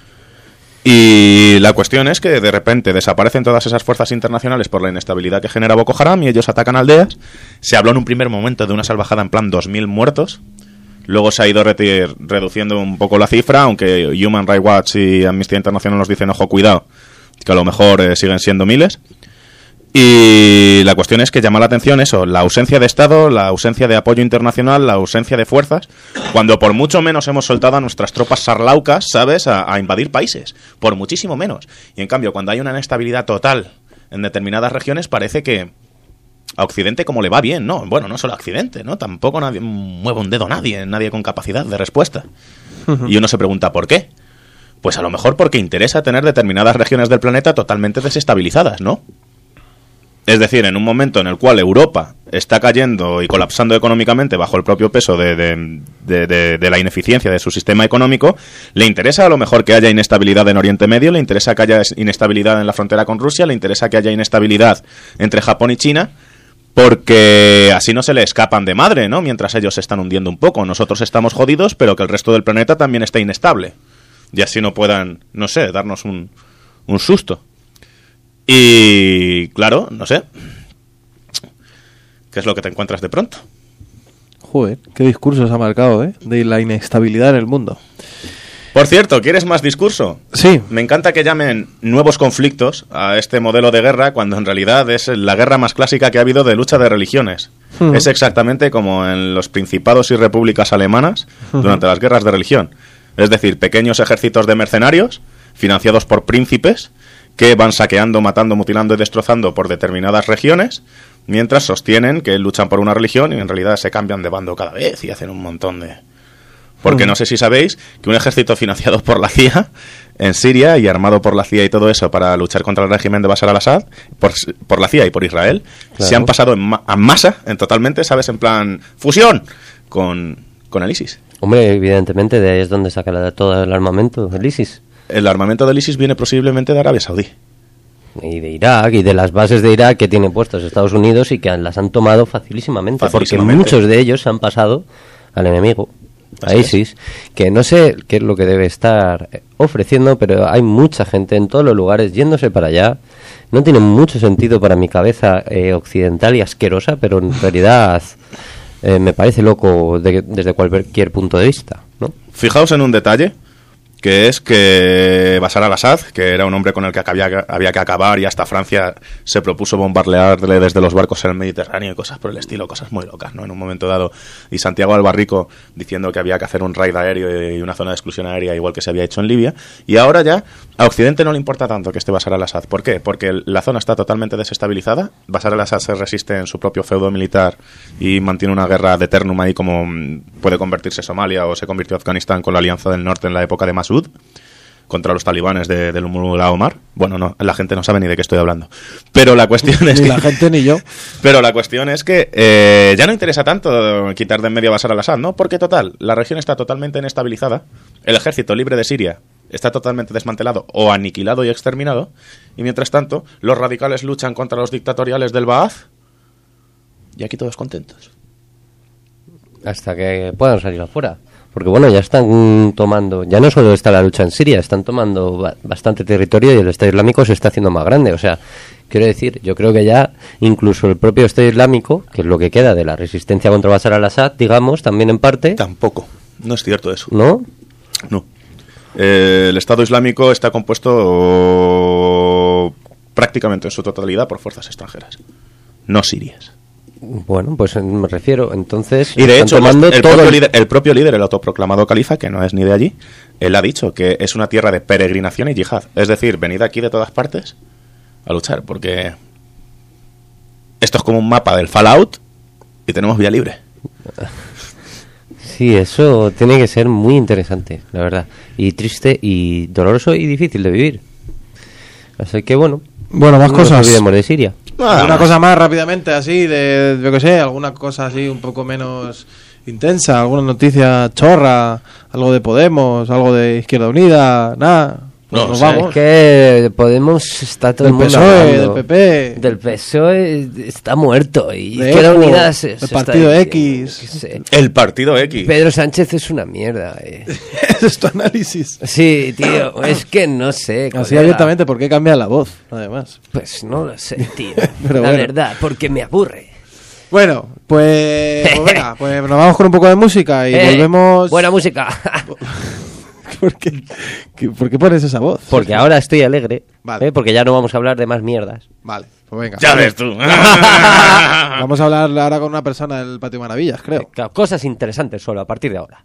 Y la cuestión es que de repente desaparecen todas esas fuerzas internacionales por la inestabilidad que genera Boko Haram y ellos atacan aldeas. Se habló en un primer momento de una salvajada en plan dos mil muertos. Luego se ha ido retir, reduciendo un poco la cifra, aunque Human Rights Watch y Amnistía Internacional nos dicen, ojo, cuidado, que a lo mejor eh, siguen siendo miles. Y la cuestión es que llama la atención eso, la ausencia de Estado, la ausencia de apoyo internacional, la ausencia de fuerzas, cuando por mucho menos hemos soltado a nuestras tropas sarlaucas, ¿sabes?, a, a invadir países, por muchísimo menos. Y en cambio, cuando hay una inestabilidad total en determinadas regiones, parece que a Occidente como le va bien, ¿no? Bueno, no solo a Occidente, ¿no? Tampoco nadie mueve un dedo nadie, nadie con capacidad de respuesta. Uh-huh. Y uno se pregunta, ¿por qué? Pues a lo mejor porque interesa tener determinadas regiones del planeta totalmente desestabilizadas, ¿no? Es decir, en un momento en el cual Europa está cayendo y colapsando económicamente bajo el propio peso de, de, de, de, de la ineficiencia de su sistema económico, le interesa a lo mejor que haya inestabilidad en Oriente Medio, le interesa que haya inestabilidad en la frontera con Rusia, le interesa que haya inestabilidad entre Japón y China, porque así no se le escapan de madre, ¿no? Mientras ellos se están hundiendo un poco. Nosotros estamos jodidos, pero que el resto del planeta también está inestable. Y así no puedan, no sé, darnos un, un susto. Y claro, no sé, ¿qué es lo que te encuentras de pronto? Joder, qué discurso se ha marcado, ¿eh? De la inestabilidad en el mundo. Por cierto, ¿quieres más discurso? Sí. Me encanta que llamen nuevos conflictos a este modelo de guerra cuando en realidad es la guerra más clásica que ha habido de lucha de religiones. Uh-huh. Es exactamente como en los principados y repúblicas alemanas uh-huh. durante las guerras de religión. Es decir, pequeños ejércitos de mercenarios financiados por príncipes que van saqueando, matando, mutilando y destrozando por determinadas regiones, mientras sostienen que luchan por una religión y en realidad se cambian de bando cada vez y hacen un montón de... Porque no sé si sabéis que un ejército financiado por la C I A en Siria y armado por la C I A y todo eso para luchar contra el régimen de Bashar al-Assad, por, por la C I A y por Israel, claro. se han pasado en ma- a masa, en totalmente, ¿sabes? En plan, fusión con, con el ISIS. Hombre, evidentemente de ahí es donde saca la, todo el armamento, el ISIS. El armamento del ISIS viene posiblemente de Arabia Saudí. Y de Irak, y de las bases de Irak que tienen puestos Estados Unidos y que las han tomado facilísimamente, facilísimamente. Porque muchos de ellos se han pasado al enemigo, a Así ISIS, es. Que no sé qué es lo que debe estar ofreciendo, pero hay mucha gente en todos los lugares yéndose para allá. No tiene mucho sentido para mi cabeza eh, occidental y asquerosa, pero en realidad eh, me parece loco de, desde cualquier punto de vista, ¿no? Fijaos en un detalle, que es que Bashar al-Assad, que era un hombre con el que había, había que acabar y hasta Francia se propuso bombardearle desde los barcos en el Mediterráneo y cosas por el estilo, cosas muy locas, ¿no? En un momento dado, y Santiago Albarrico diciendo que había que hacer un raid aéreo y una zona de exclusión aérea igual que se había hecho en Libia, y ahora ya a Occidente no le importa tanto que esté Bashar al-Assad. ¿Por qué? Porque la zona está totalmente desestabilizada, Bashar al-Assad se resiste en su propio feudo militar y mantiene una guerra de eternum ahí como puede convertirse Somalia o se convirtió Afganistán con la Alianza del Norte en la época de Masud contra los talibanes de, del Mullah Omar. Bueno, no, la gente no sabe ni de qué estoy hablando. Pero la cuestión es ni que... la gente ni yo. Pero la cuestión es que eh, ya no interesa tanto quitar de en medio a Bashar al-Assad, ¿no? Porque, total, la región está totalmente inestabilizada, el ejército libre de Siria está totalmente desmantelado o aniquilado y exterminado, y mientras tanto, los radicales luchan contra los dictatoriales del Ba'ath, y aquí todos contentos. Hasta que puedan salir afuera. Porque bueno, ya están tomando, ya no solo está la lucha en Siria, están tomando ba- bastante territorio y el Estado Islámico se está haciendo más grande. O sea, quiero decir, yo creo que ya incluso el propio Estado Islámico, que es lo que queda de la resistencia contra Bashar al-Assad, digamos, también en parte... Tampoco. no es cierto eso. ¿No? No. Eh, el Estado Islámico está compuesto prácticamente en su totalidad por fuerzas extranjeras, no sirias. Bueno, pues me refiero, entonces... Y de hecho, tomando el, el, todo propio el... líder, el propio líder, el autoproclamado califa, que no es ni de allí, él ha dicho que es una tierra de peregrinación y yihad. Es decir, venid aquí de todas partes a luchar, porque esto es como un mapa del Fallout y tenemos vía libre. Sí, eso tiene que ser muy interesante, la verdad. Y triste y doloroso y difícil de vivir. Así que bueno... Bueno, más no cosas. nos olvidemos de Siria. Nada Una más. cosa más rápidamente, así, de, yo qué sé, alguna cosa así un poco menos intensa, alguna noticia chorra, algo de Podemos, algo de Izquierda Unida, nada. Pues No nos sé. vamos. Es que Podemos está todo Del el mundo P S O E, hablando. del P P. Del P S O E está muerto y De Izquierda Eco, Unida se, el se Partido está X. diciendo, yo qué sé. El partido X. Pedro Sánchez es una mierda. Eh. Ese es tu análisis. Sí, tío, es que no sé. Así colega. abiertamente, ¿por qué cambia la voz? Además. Pues no lo sé, tío. Pero la bueno. verdad, porque me aburre. Bueno, pues, pues venga, pues nos vamos con un poco de música y Eh, volvemos... Buena música. ¿Por qué, qué- ¿Por qué pones esa voz? Porque ahora estoy alegre. Vale. eh, porque ya no vamos a hablar de más mierdas. Vale, pues venga. Ya ves tú. Vamos a hablar ahora con una persona del Patio Maravillas, creo. Claro, cosas interesantes solo a partir de ahora.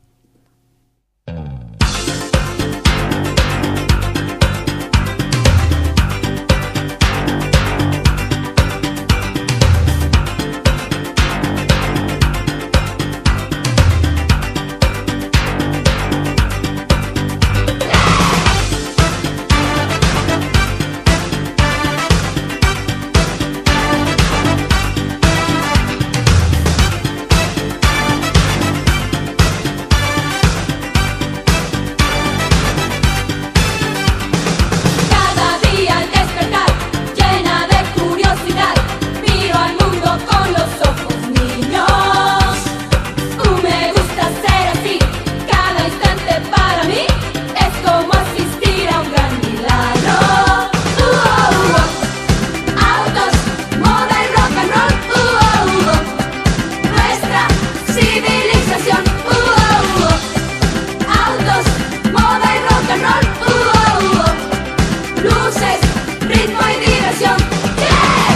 Cada día al despertar, llena de curiosidad, miro al mundo con los ojos niños. Uh, me gusta ser así, cada instante para mí es como asistir a un gran milagro. Uh, oh, oh. Autos, moda y rock and roll. Uh, oh, oh. Nuestra civilización. Uh, oh, oh. Autos, moda y rock and roll. Uh, oh, oh. Luces, ritmo y diversión. ¡Yeah!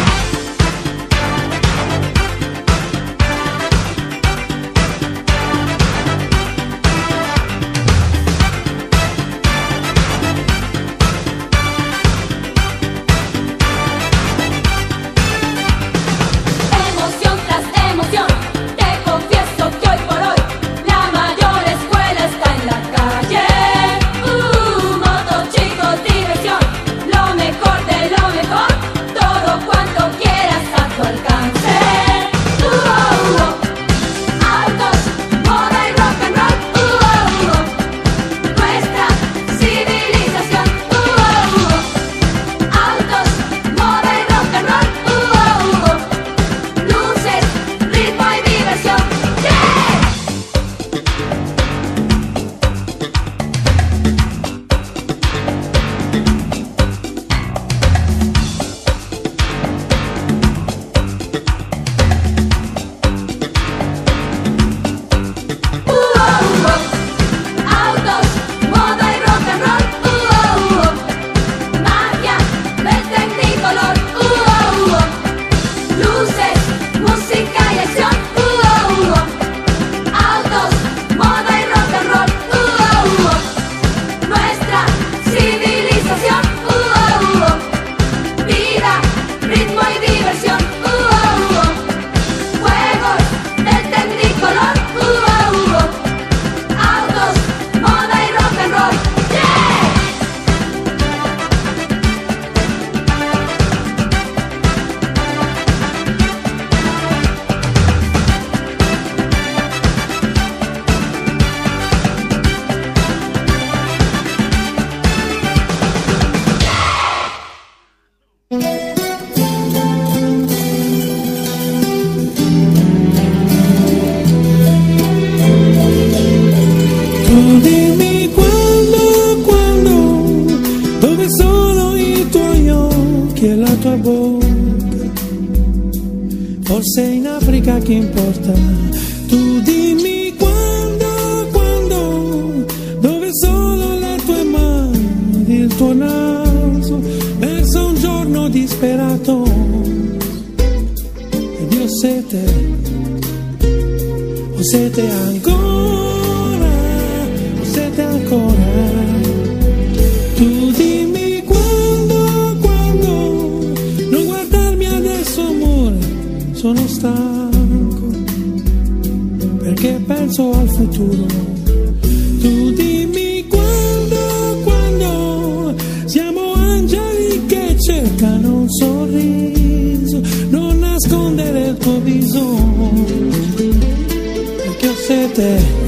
Emoción tras emoción, te confieso que hoy por hoy la mayor escuela está en la calle. Uh, moto, chicos, diversión, lo mejor de lo mejor, todo cuanto quieras a tu alcance. Uh, oh, oh. Autos, moda y rock and roll. Uh, oh, oh. Nuestra civilización. Uh, oh, oh. Autos, moda y rock and roll. Uh, oh, oh. Luces, ritmo y diversión. ¡Yeah! Uh, oh, oh. Autos, moda y rock and roll. Uh, oh, oh. Magia, del tecnicolor. Uh, oh, oh. Luces, música y acción. Uh, oh, oh. Autos, moda y rock and roll. Uh, oh, oh. Nuestra civilización. Uh, oh, oh. Vida, ritmo y diversión. Uh, oh, oh. Juegos del tecnicolor. Uh, oh, oh. Autos, moda y rock and roll. ¡Yeah! Tu dimmi quando, quando, dove sono i tuoi occhi e la tua bocca. Forse in Africa che importa. Tu dimmi quando, quando, siete, o siete ancora, o siete ancora. Tu dimmi quando, quando, non guardarmi adesso amore, sono stanco, perché penso al futuro. Tu dimmi quando, quando, siamo angeli che cercano un sorriso, non nascondere il tuo bisogno, perché ho sete.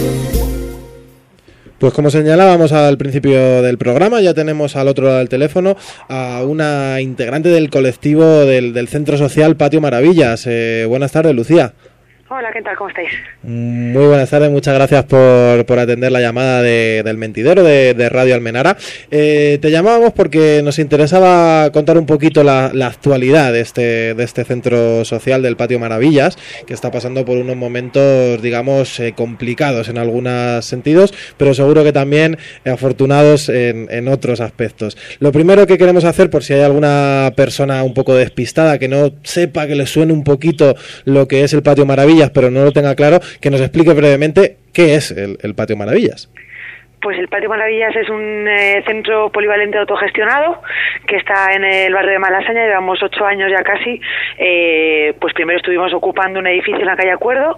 Pues como señalábamos al principio del programa, ya tenemos al otro lado del teléfono a una integrante del colectivo del, del Centro Social Patio Maravillas. Eh, buenas tardes, Lucía. Hola, ¿qué tal? ¿Cómo estáis? Muy buenas tardes, muchas gracias por, por atender la llamada de, del Mentidero de, de Radio Almenara. Eh, te llamábamos porque nos interesaba contar un poquito la, la actualidad de este, de este centro social del Patio Maravillas, que está pasando por unos momentos, digamos, eh, complicados en algunos sentidos, pero seguro que también eh, afortunados en, en otros aspectos. Lo primero que queremos hacer, por si hay alguna persona un poco despistada que no sepa, que le suene un poquito lo que es el Patio Maravillas, pero no lo tenga claro, que nos explique brevemente qué es el, el Patio Maravillas. Pues el Patio Maravillas es un eh, centro polivalente autogestionado que está en el barrio de Malasaña. Llevamos ocho años ya casi. Eh, pues primero estuvimos ocupando un edificio en la calle Acuerdo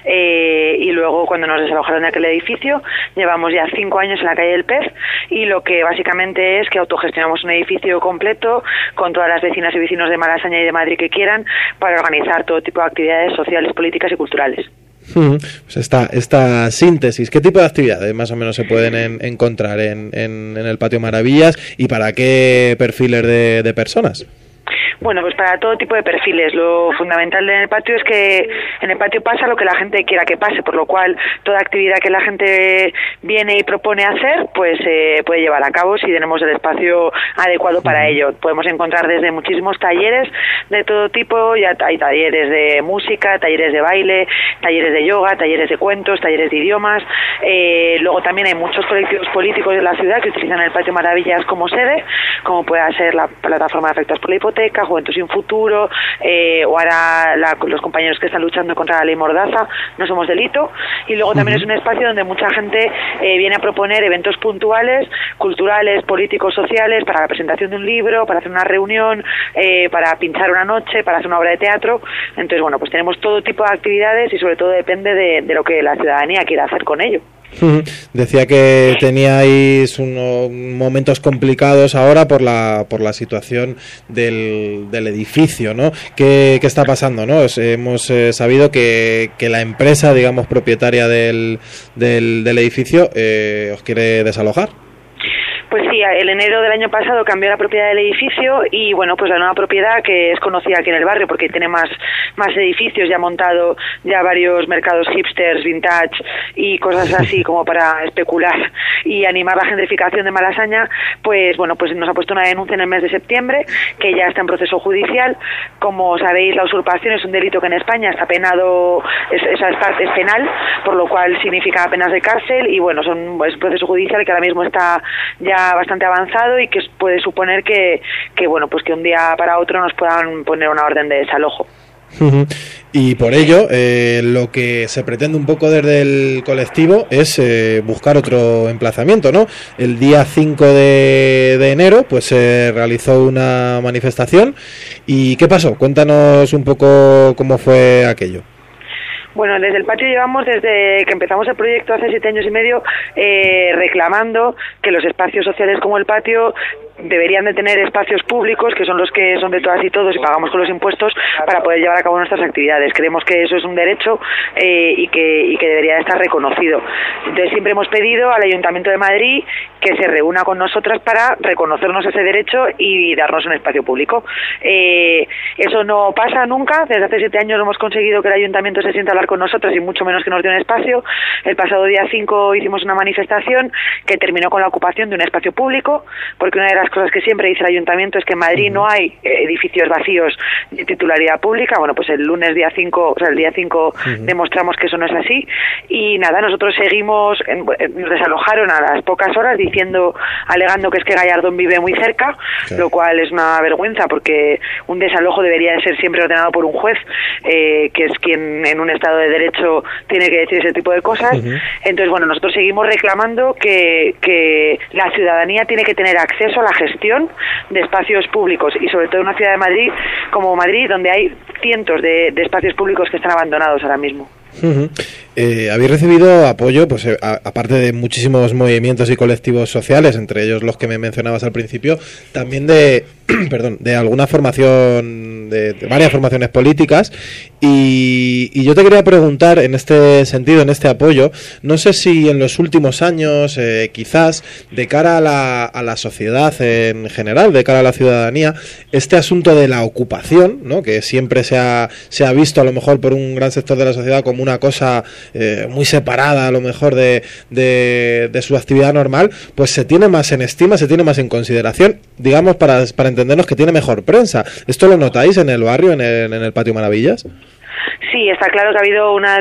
eh, y luego cuando nos desalojaron de aquel edificio llevamos ya cinco años en la calle del Pez, y lo que básicamente es que autogestionamos un edificio completo con todas las vecinas y vecinos de Malasaña y de Madrid que quieran para organizar todo tipo de actividades sociales, políticas y culturales. Pues esta, esta síntesis, ¿qué tipo de actividades más o menos se pueden en, encontrar en, en, en el Patio Maravillas y para qué perfiles de, de personas? Bueno, pues para todo tipo de perfiles. Lo fundamental en el patio es que en el patio pasa lo que la gente quiera que pase, por lo cual toda actividad que la gente viene y propone hacer, pues se eh, puede llevar a cabo si tenemos el espacio adecuado para ello. Podemos encontrar desde muchísimos talleres de todo tipo. Ya hay talleres de música, talleres de baile, talleres de yoga, talleres de cuentos, talleres de idiomas. Eh, luego también hay muchos colectivos políticos de la ciudad que utilizan el Patio Maravillas como sede, como pueda ser la plataforma de afectados por la hipoteca, Juventud Sin Futuro, eh, o ahora la, los compañeros que están luchando contra la ley Mordaza, No Somos Delito. Y luego también uh-huh. es un espacio donde mucha gente eh, viene a proponer eventos puntuales, culturales, políticos, sociales, para la presentación de un libro, para hacer una reunión, eh, para pinchar una noche, para hacer una obra de teatro. Entonces, bueno, pues tenemos todo tipo de actividades y sobre todo depende de, de lo que la ciudadanía quiera hacer con ello. Decía que teníais unos momentos complicados ahora por la por la situación del, del edificio, ¿no? ¿Qué, qué está pasando, no? Es, hemos eh, sabido que, que la empresa, digamos, propietaria del, del, del edificio eh, os quiere desalojar. Pues sí, el enero del año pasado cambió la propiedad del edificio y bueno, pues la nueva propiedad, que es conocida aquí en el barrio porque tiene más, más edificios, ya ha montado ya varios mercados hipsters, vintage y cosas así como para especular y animar la gentrificación de Malasaña, pues bueno, pues nos ha puesto una denuncia en el mes de septiembre que ya está en proceso judicial. Como sabéis, la usurpación es un delito que en España está penado, es, esa parte es penal, por lo cual significa penas de cárcel y bueno, son, es un proceso judicial que ahora mismo está ya bastante avanzado y que puede suponer que, que bueno, pues que un día para otro nos puedan poner una orden de desalojo. Uh-huh. Y por ello eh, lo que se pretende un poco desde el colectivo es eh, buscar otro emplazamiento, ¿no? El día cinco de, de enero pues se realizó una manifestación. ¿Y qué pasó? Cuéntanos un poco cómo fue aquello. Bueno, desde el patio llevamos desde que empezamos el proyecto hace siete años y medio eh, reclamando que los espacios sociales como el patio deberían de tener espacios públicos que son los que son de todas y todos y pagamos con los impuestos para poder llevar a cabo nuestras actividades. Creemos que eso es un derecho eh, y que y que debería estar reconocido. Entonces siempre hemos pedido al Ayuntamiento de Madrid que se reúna con nosotras para reconocernos ese derecho y darnos un espacio público. Eh, eso no pasa nunca. Desde hace siete años hemos conseguido que el Ayuntamiento se sienta a hablar dialogar con nosotros y mucho menos que nos dé un espacio. El pasado día cinco hicimos una manifestación que terminó con la ocupación de un espacio público, porque una de las cosas que siempre dice el ayuntamiento es que en Madrid no hay edificios vacíos de titularidad pública. Bueno, pues el lunes día cinco, o sea, el día cinco uh-huh. demostramos que eso no es así. Y nada, nosotros seguimos, en, nos desalojaron a las pocas horas diciendo, alegando que es que Gallardón vive muy cerca, okay. lo cual es una vergüenza porque un desalojo debería de ser siempre ordenado por un juez, eh, que es quien en un Estado de Derecho tiene que decir ese tipo de cosas. Uh-huh. Entonces, bueno, nosotros seguimos reclamando que, que la ciudadanía tiene que tener acceso a la gestión de espacios públicos y sobre todo en una ciudad de Madrid como Madrid, donde hay cientos de, de espacios públicos que están abandonados ahora mismo. Uh-huh. Eh, habéis recibido apoyo, pues eh, a, aparte de muchísimos movimientos y colectivos sociales, entre ellos los que me mencionabas al principio, también de, perdón, de alguna formación, de, de varias formaciones políticas, y, y yo te quería preguntar en este sentido, en este apoyo, no sé si en los últimos años, eh, quizás, de cara a la, a la sociedad en general, de cara a la ciudadanía, este asunto de la ocupación, ¿no?, que siempre se ha, se ha visto a lo mejor por un gran sector de la sociedad como una cosa eh, muy separada a lo mejor de, de, de su actividad normal, pues se tiene más en estima, se tiene más en consideración, digamos, para, para entendernos que tiene mejor prensa. ¿Esto lo notáis en el barrio, en el, en el Patio Maravillas? Sí, está claro que ha habido una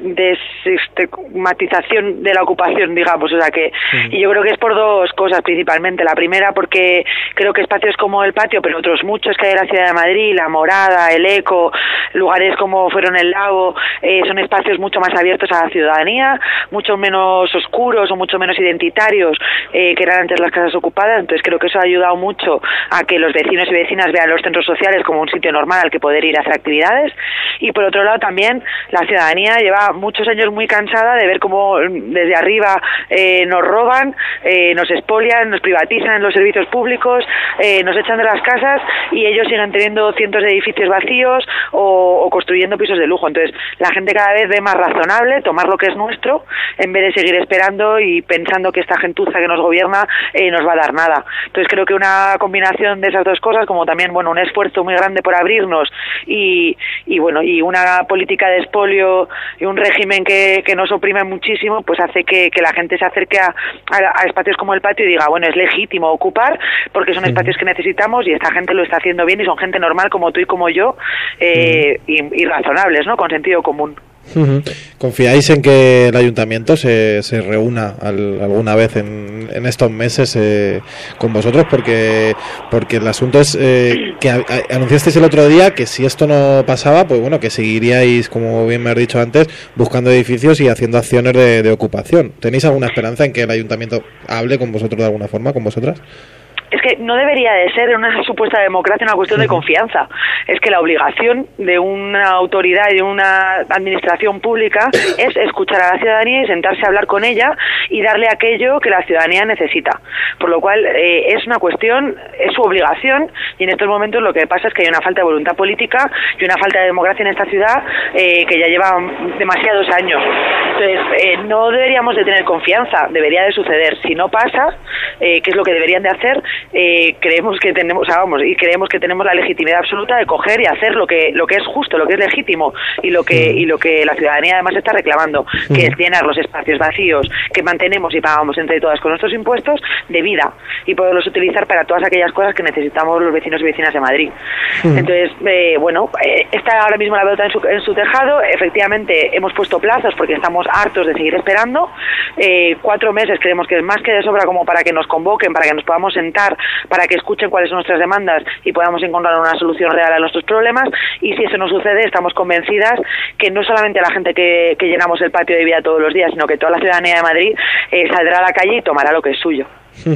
desestigmatización de la ocupación, digamos, o sea que, sí. y yo creo que es por dos cosas principalmente. La primera, porque creo que espacios como el Patio, pero otros muchos que hay en la Ciudad de Madrid, La Morada, El Eco, lugares como fueron el Lago, eh, son espacios mucho más abiertos a la ciudadanía, mucho menos oscuros o mucho menos identitarios eh, que eran antes las casas ocupadas. Entonces creo que eso ha ayudado mucho a que los vecinos y vecinas vean los centros sociales como un sitio normal al que poder ir a hacer actividades. Y por otro lado también la ciudadanía lleva muchos años muy cansada de ver cómo desde arriba eh, nos roban, eh, nos expolian, nos privatizan los servicios públicos, eh, nos echan de las casas y ellos siguen teniendo cientos de edificios vacíos o, o construyendo pisos de lujo. Entonces la gente cada vez ve más razonable tomar lo que es nuestro en vez de seguir esperando y pensando que esta gentuza que nos gobierna eh, nos va a dar nada. Entonces creo que una combinación de esas dos cosas, como también bueno un esfuerzo muy grande por abrirnos y, y bueno y una política de expolio y un régimen que, que nos oprime muchísimo, pues hace que, que la gente se acerque a, a, a espacios como el Patio y diga, bueno, es legítimo ocupar porque son espacios que necesitamos y esta gente lo está haciendo bien y son gente normal como tú y como yo eh, y, y razonables, ¿no?, con sentido común. Uh-huh. ¿Confiáis en que el ayuntamiento se, se reúna al, alguna vez en, en estos meses eh, con vosotros? Porque porque el asunto es eh, que a, a, anunciasteis el otro día que si esto no pasaba, pues bueno, que seguiríais, como bien me has dicho antes, buscando edificios y haciendo acciones de, de ocupación. ¿Tenéis alguna esperanza en que el ayuntamiento hable con vosotros de alguna forma, con vosotras? Es que no debería de ser en una supuesta democracia una cuestión de confianza. Es que la obligación de una autoridad y de una administración pública es escuchar a la ciudadanía y sentarse a hablar con ella y darle aquello que la ciudadanía necesita. Por lo cual eh, es una cuestión, es su obligación y en estos momentos lo que pasa es que hay una falta de voluntad política y una falta de democracia en esta ciudad eh, que ya lleva demasiados años. Entonces eh, no deberíamos de tener confianza, debería de suceder. Si no pasa, eh, que es lo que deberían de hacer, Eh, creemos que tenemos, o sea, vamos, y creemos que tenemos la legitimidad absoluta de coger y hacer lo que lo que es justo, lo que es legítimo y lo que y lo que la ciudadanía además está reclamando, que es llenar los espacios vacíos que mantenemos y pagamos entre todas con nuestros impuestos de vida y poderlos utilizar para todas aquellas cosas que necesitamos los vecinos y vecinas de Madrid. Entonces, eh, bueno, eh, está ahora mismo la pelota en su, en su tejado. Efectivamente, hemos puesto plazos porque estamos hartos de seguir esperando. Eh, cuatro meses creemos que es más que de sobra como para que nos convoquen, para que nos podamos sentar, para que escuchen cuáles son nuestras demandas y podamos encontrar una solución real a nuestros problemas. Y si eso no sucede, estamos convencidas que no solamente la gente que, que llenamos el Patio de Vida todos los días, sino que toda la ciudadanía de Madrid eh, saldrá a la calle y tomará lo que es suyo.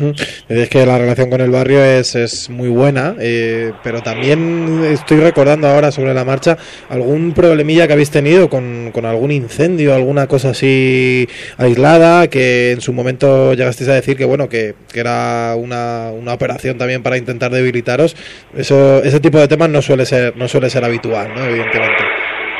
Es que la relación con el barrio es, es muy buena, eh, pero también estoy recordando ahora sobre la marcha algún problemilla que habéis tenido con, con algún incendio, alguna cosa así aislada, que en su momento llegasteis a decir que bueno que, que era una, una operación también para intentar debilitaros. Eso, ese tipo de temas no suele ser no suele ser habitual, ¿no?, evidentemente.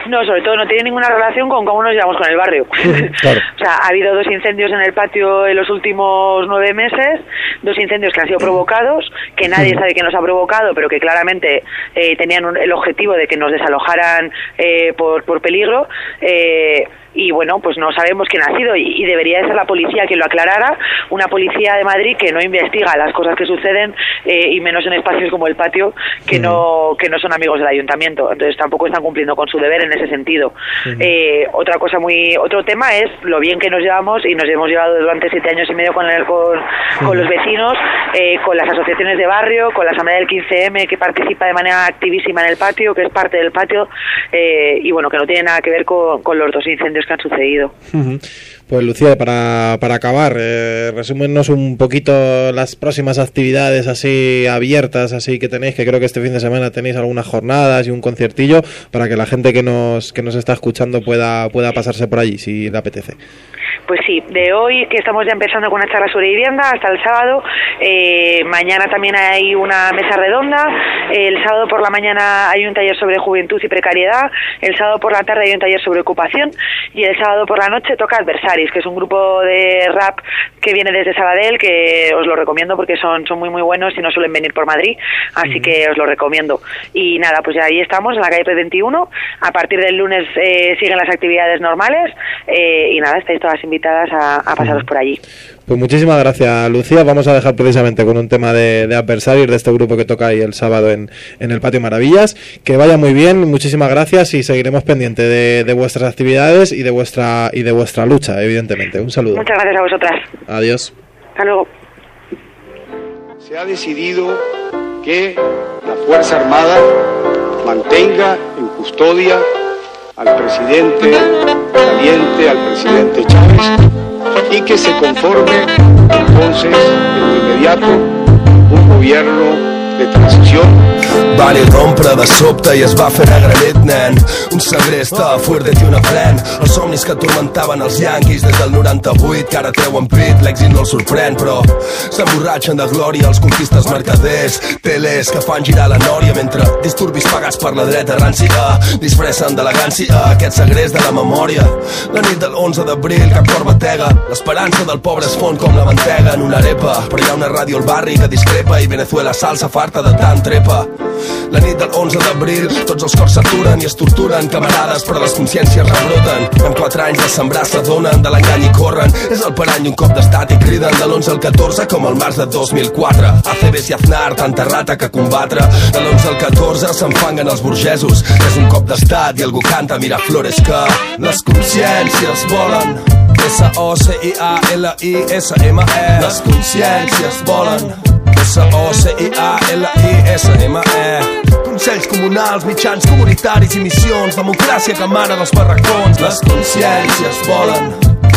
No, sobre todo no tiene ninguna relación con cómo nos llevamos con el barrio. Claro. O sea, ha habido dos incendios en el patio en los últimos nueve meses, dos incendios que han sido provocados, que nadie sabe quién los ha provocado, pero que claramente eh, tenían un, el objetivo de que nos desalojaran eh, por, por peligro. Eh, y bueno, pues no sabemos quién ha sido y, y debería de ser la policía quien lo aclarara, una policía de Madrid que no investiga las cosas que suceden eh, y menos en espacios como el patio que uh-huh. no que no son amigos del ayuntamiento, entonces tampoco están cumpliendo con su deber en ese sentido. Uh-huh. Eh, otra cosa muy otro tema es lo bien que nos llevamos y nos hemos llevado durante siete años y medio con el, con, uh-huh. con los vecinos, eh, con las asociaciones de barrio, con la asamblea del quince eme que participa de manera activísima en el patio, que es parte del patio, eh, y bueno, que no tiene nada que ver con, con los dos incendios que han sucedido. Uh-huh. Pues Lucía, para, para acabar, eh, resúmenos un poquito las próximas actividades así abiertas, así que tenéis, que creo que este fin de semana tenéis algunas jornadas y un conciertillo para que la gente que nos que nos está escuchando pueda pueda pasarse por allí, si le apetece. Pues sí, de hoy que estamos ya empezando con una charla sobre vivienda hasta el sábado, eh, mañana también hay una mesa redonda, el sábado por la mañana hay un taller sobre juventud y precariedad, el sábado por la tarde hay un taller sobre ocupación y el sábado por la noche toca Adversaris, que es un grupo de rap que viene desde Sabadell, que os lo recomiendo porque son, son muy muy buenos y no suelen venir por Madrid, así uh-huh. que os lo recomiendo. Y nada, pues ahí estamos en la calle P veintiuno, a partir del lunes eh, siguen las actividades normales eh, y nada, estáis todas invitadas a, a pasaros por allí. Pues muchísimas gracias, Lucía. Vamos a dejar precisamente con un tema de, de Adversarios, de este grupo que toca ahí el sábado en, en el Patio Maravillas. Que vaya muy bien, muchísimas gracias y seguiremos pendientes de, de vuestras actividades y de vuestra y de vuestra lucha, evidentemente. Un saludo. Muchas gracias a vosotras. Adiós. Hasta luego. Se ha decidido que la Fuerza Armada mantenga en custodia al presidente saliente, al presidente Chávez, y que se conforme entonces en lo inmediato un gobierno de transición. Van irrompre de sobte i es va fer negre nit, nen. Un segrest a Fuerte i una pren. Els somnis que atormentaven els yanquis des del noranta-vuit, que ara treuen pit, l'èxit no els sorprèn, però s'emborratxen de glòria els conquistes mercaders. Teles que fan girar la nòria mentre disturbis pagats per la dreta rància disfressen d'elegància aquest segrest de la memòria. La nit del onze d'abril cap cor batega, l'esperança del pobre es fon com la mantega en una arepa, però hi ha una ràdio al barri que discrepa i Venezuela salsa farta de tant trepa. La nit del onze d'abril tots els cors s'aturen i es torturen camarades, però les consciències rebroten. En quatre anys de sembrar s'adonen de l'engany i corren. És el parany un cop d'estat i criden de l'onze al catorze com el març de dos mil quatre. A C B S i Aznar, tanta rata que combatre. De l'onze al catorze s'enfanguen els burgesos. És un cop d'estat i algú canta Miraflores que les consciències volen. S O C I A L I S M E. Les consciències volen. S O C I A L I S M E. Consells comunals, mitjans comunitaris i missions, democràcia que emana dels barracons. Les consciències volen.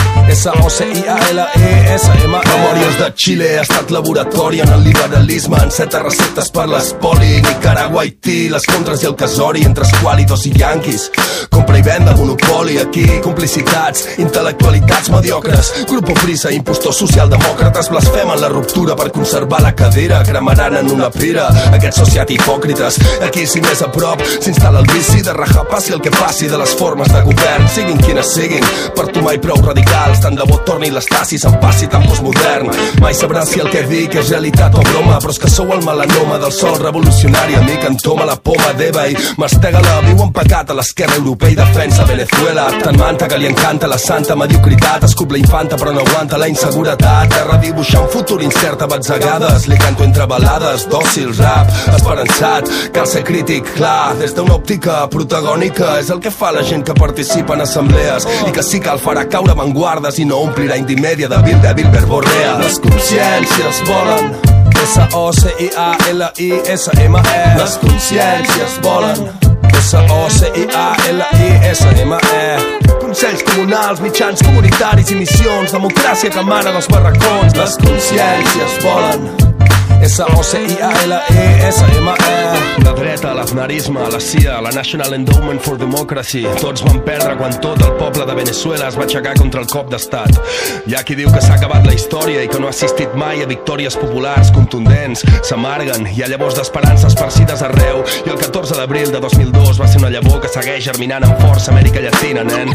S O C I A L I S M E. Memòries de Xile, estat laboratori en el liberalisme, en set receptes per l'espoli. Nicaragua, Haití, les contres i el casori entre esquàlidos i yanquis. Compra i venda, monopoli, aquí complicitats, intel·lectualitats mediocres. Grupo Prisa, impostors socialdemòcrates blasfemen la ruptura per conservar la cadira, cremaran en una pira aquests sociat hipòcrites. Aquí, si més a prop, s'instal·la el vici de rajar passi el que passi de les formes de govern, siguin quines siguin, per tu mai prou radicals, tant de bo torni l'estasi, se'n passi tan postmodern. Mai sabràs si el que dic és realitat o broma, però és que sou el melanoma del sol revolucionari, amic, entoma la poma d'Eva i mastega-la, viu en pecat a l'esquerra europea i defensa Venezuela. Tan manta que li encanta la santa mediocritat, escup la infanta però no aguanta la inseguretat de redibuixar un futur incert a batzegades. Li canto entre balades, dòcil, rap, esperançat, cal ser crític, clar, des d'una òptica protagònica. És el que fa la gent que participa en assemblees i que sí cal farà caure avantguardes i no omplirà indimèdia de vil dèbil verborrea. Les consciències volen. S O C I A L I S M E. Les consciències volen. S O C I A L I S M E. Consells comunals, mitjans comunitaris i missions, democràcia que emana dels barracons. Les consciències volen. S O C I A L E S M E. De dreta, l'aznarisme, la C I A, la National Endowment for Democracy. Tots van perdre quan tot el poble de Venezuela es va aixecar contra el cop d'estat. Hi ha qui diu que s'ha acabat la història i que no ha assistit mai a victòries populars contundents. S'amarguen, hi ha llavors d'esperança esparcides arreu. I el catorze d'abril de dos mil dos va ser una llavor que segueix germinant amb força a Amèrica Llatina, nen.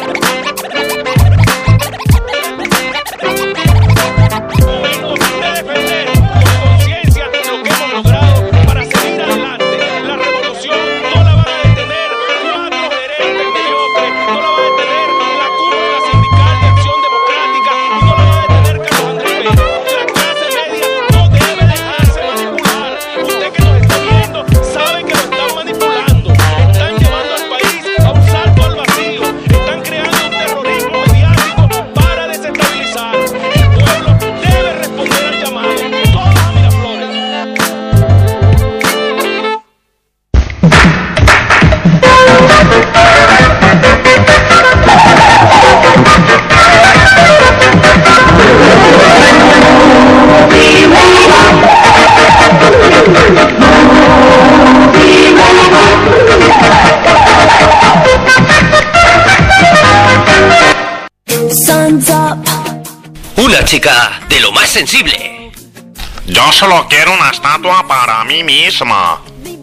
Una chica de lo más sensible. Yo solo quiero una estatua para mí misma.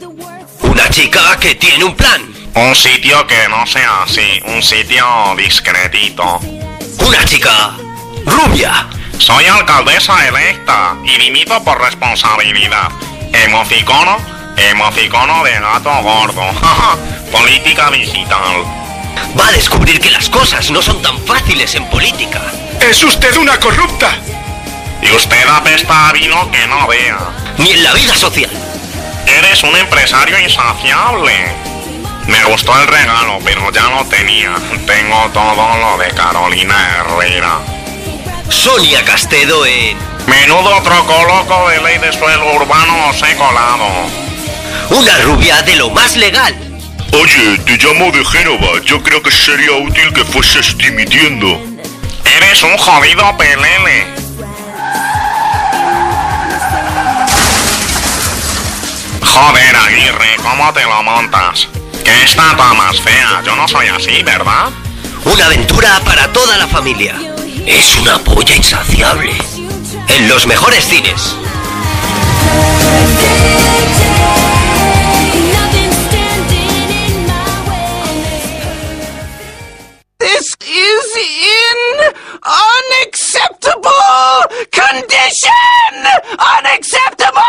Una chica que tiene un plan. Un sitio que no sea así, un sitio discretito. Una chica rubia. Soy alcaldesa electa y dimito por responsabilidad. Emoticono, emoticono de gato gordo. Política digital. Va a descubrir que las cosas no son tan fáciles en política. ¡Es usted una corrupta! Y usted apesta a vino que no vea. Ni en la vida social. Eres un empresario insaciable. Me gustó el regalo, pero ya lo tenía. Tengo todo lo de Carolina Herrera. Sonia Castedo en... Menudo trocoloco de ley de suelo urbano os he colado. Una rubia de lo más legal. Oye, te llamo de Génova. Yo creo que sería útil que fueses dimitiendo. Eres un jodido pelele. Joder, Aguirre, ¿cómo te lo montas? ¿Qué estatua más fea? Yo no soy así, ¿verdad? Una aventura para toda la familia. Es una polla insaciable. En los mejores cines. This is in unacceptable condition! Unacceptable!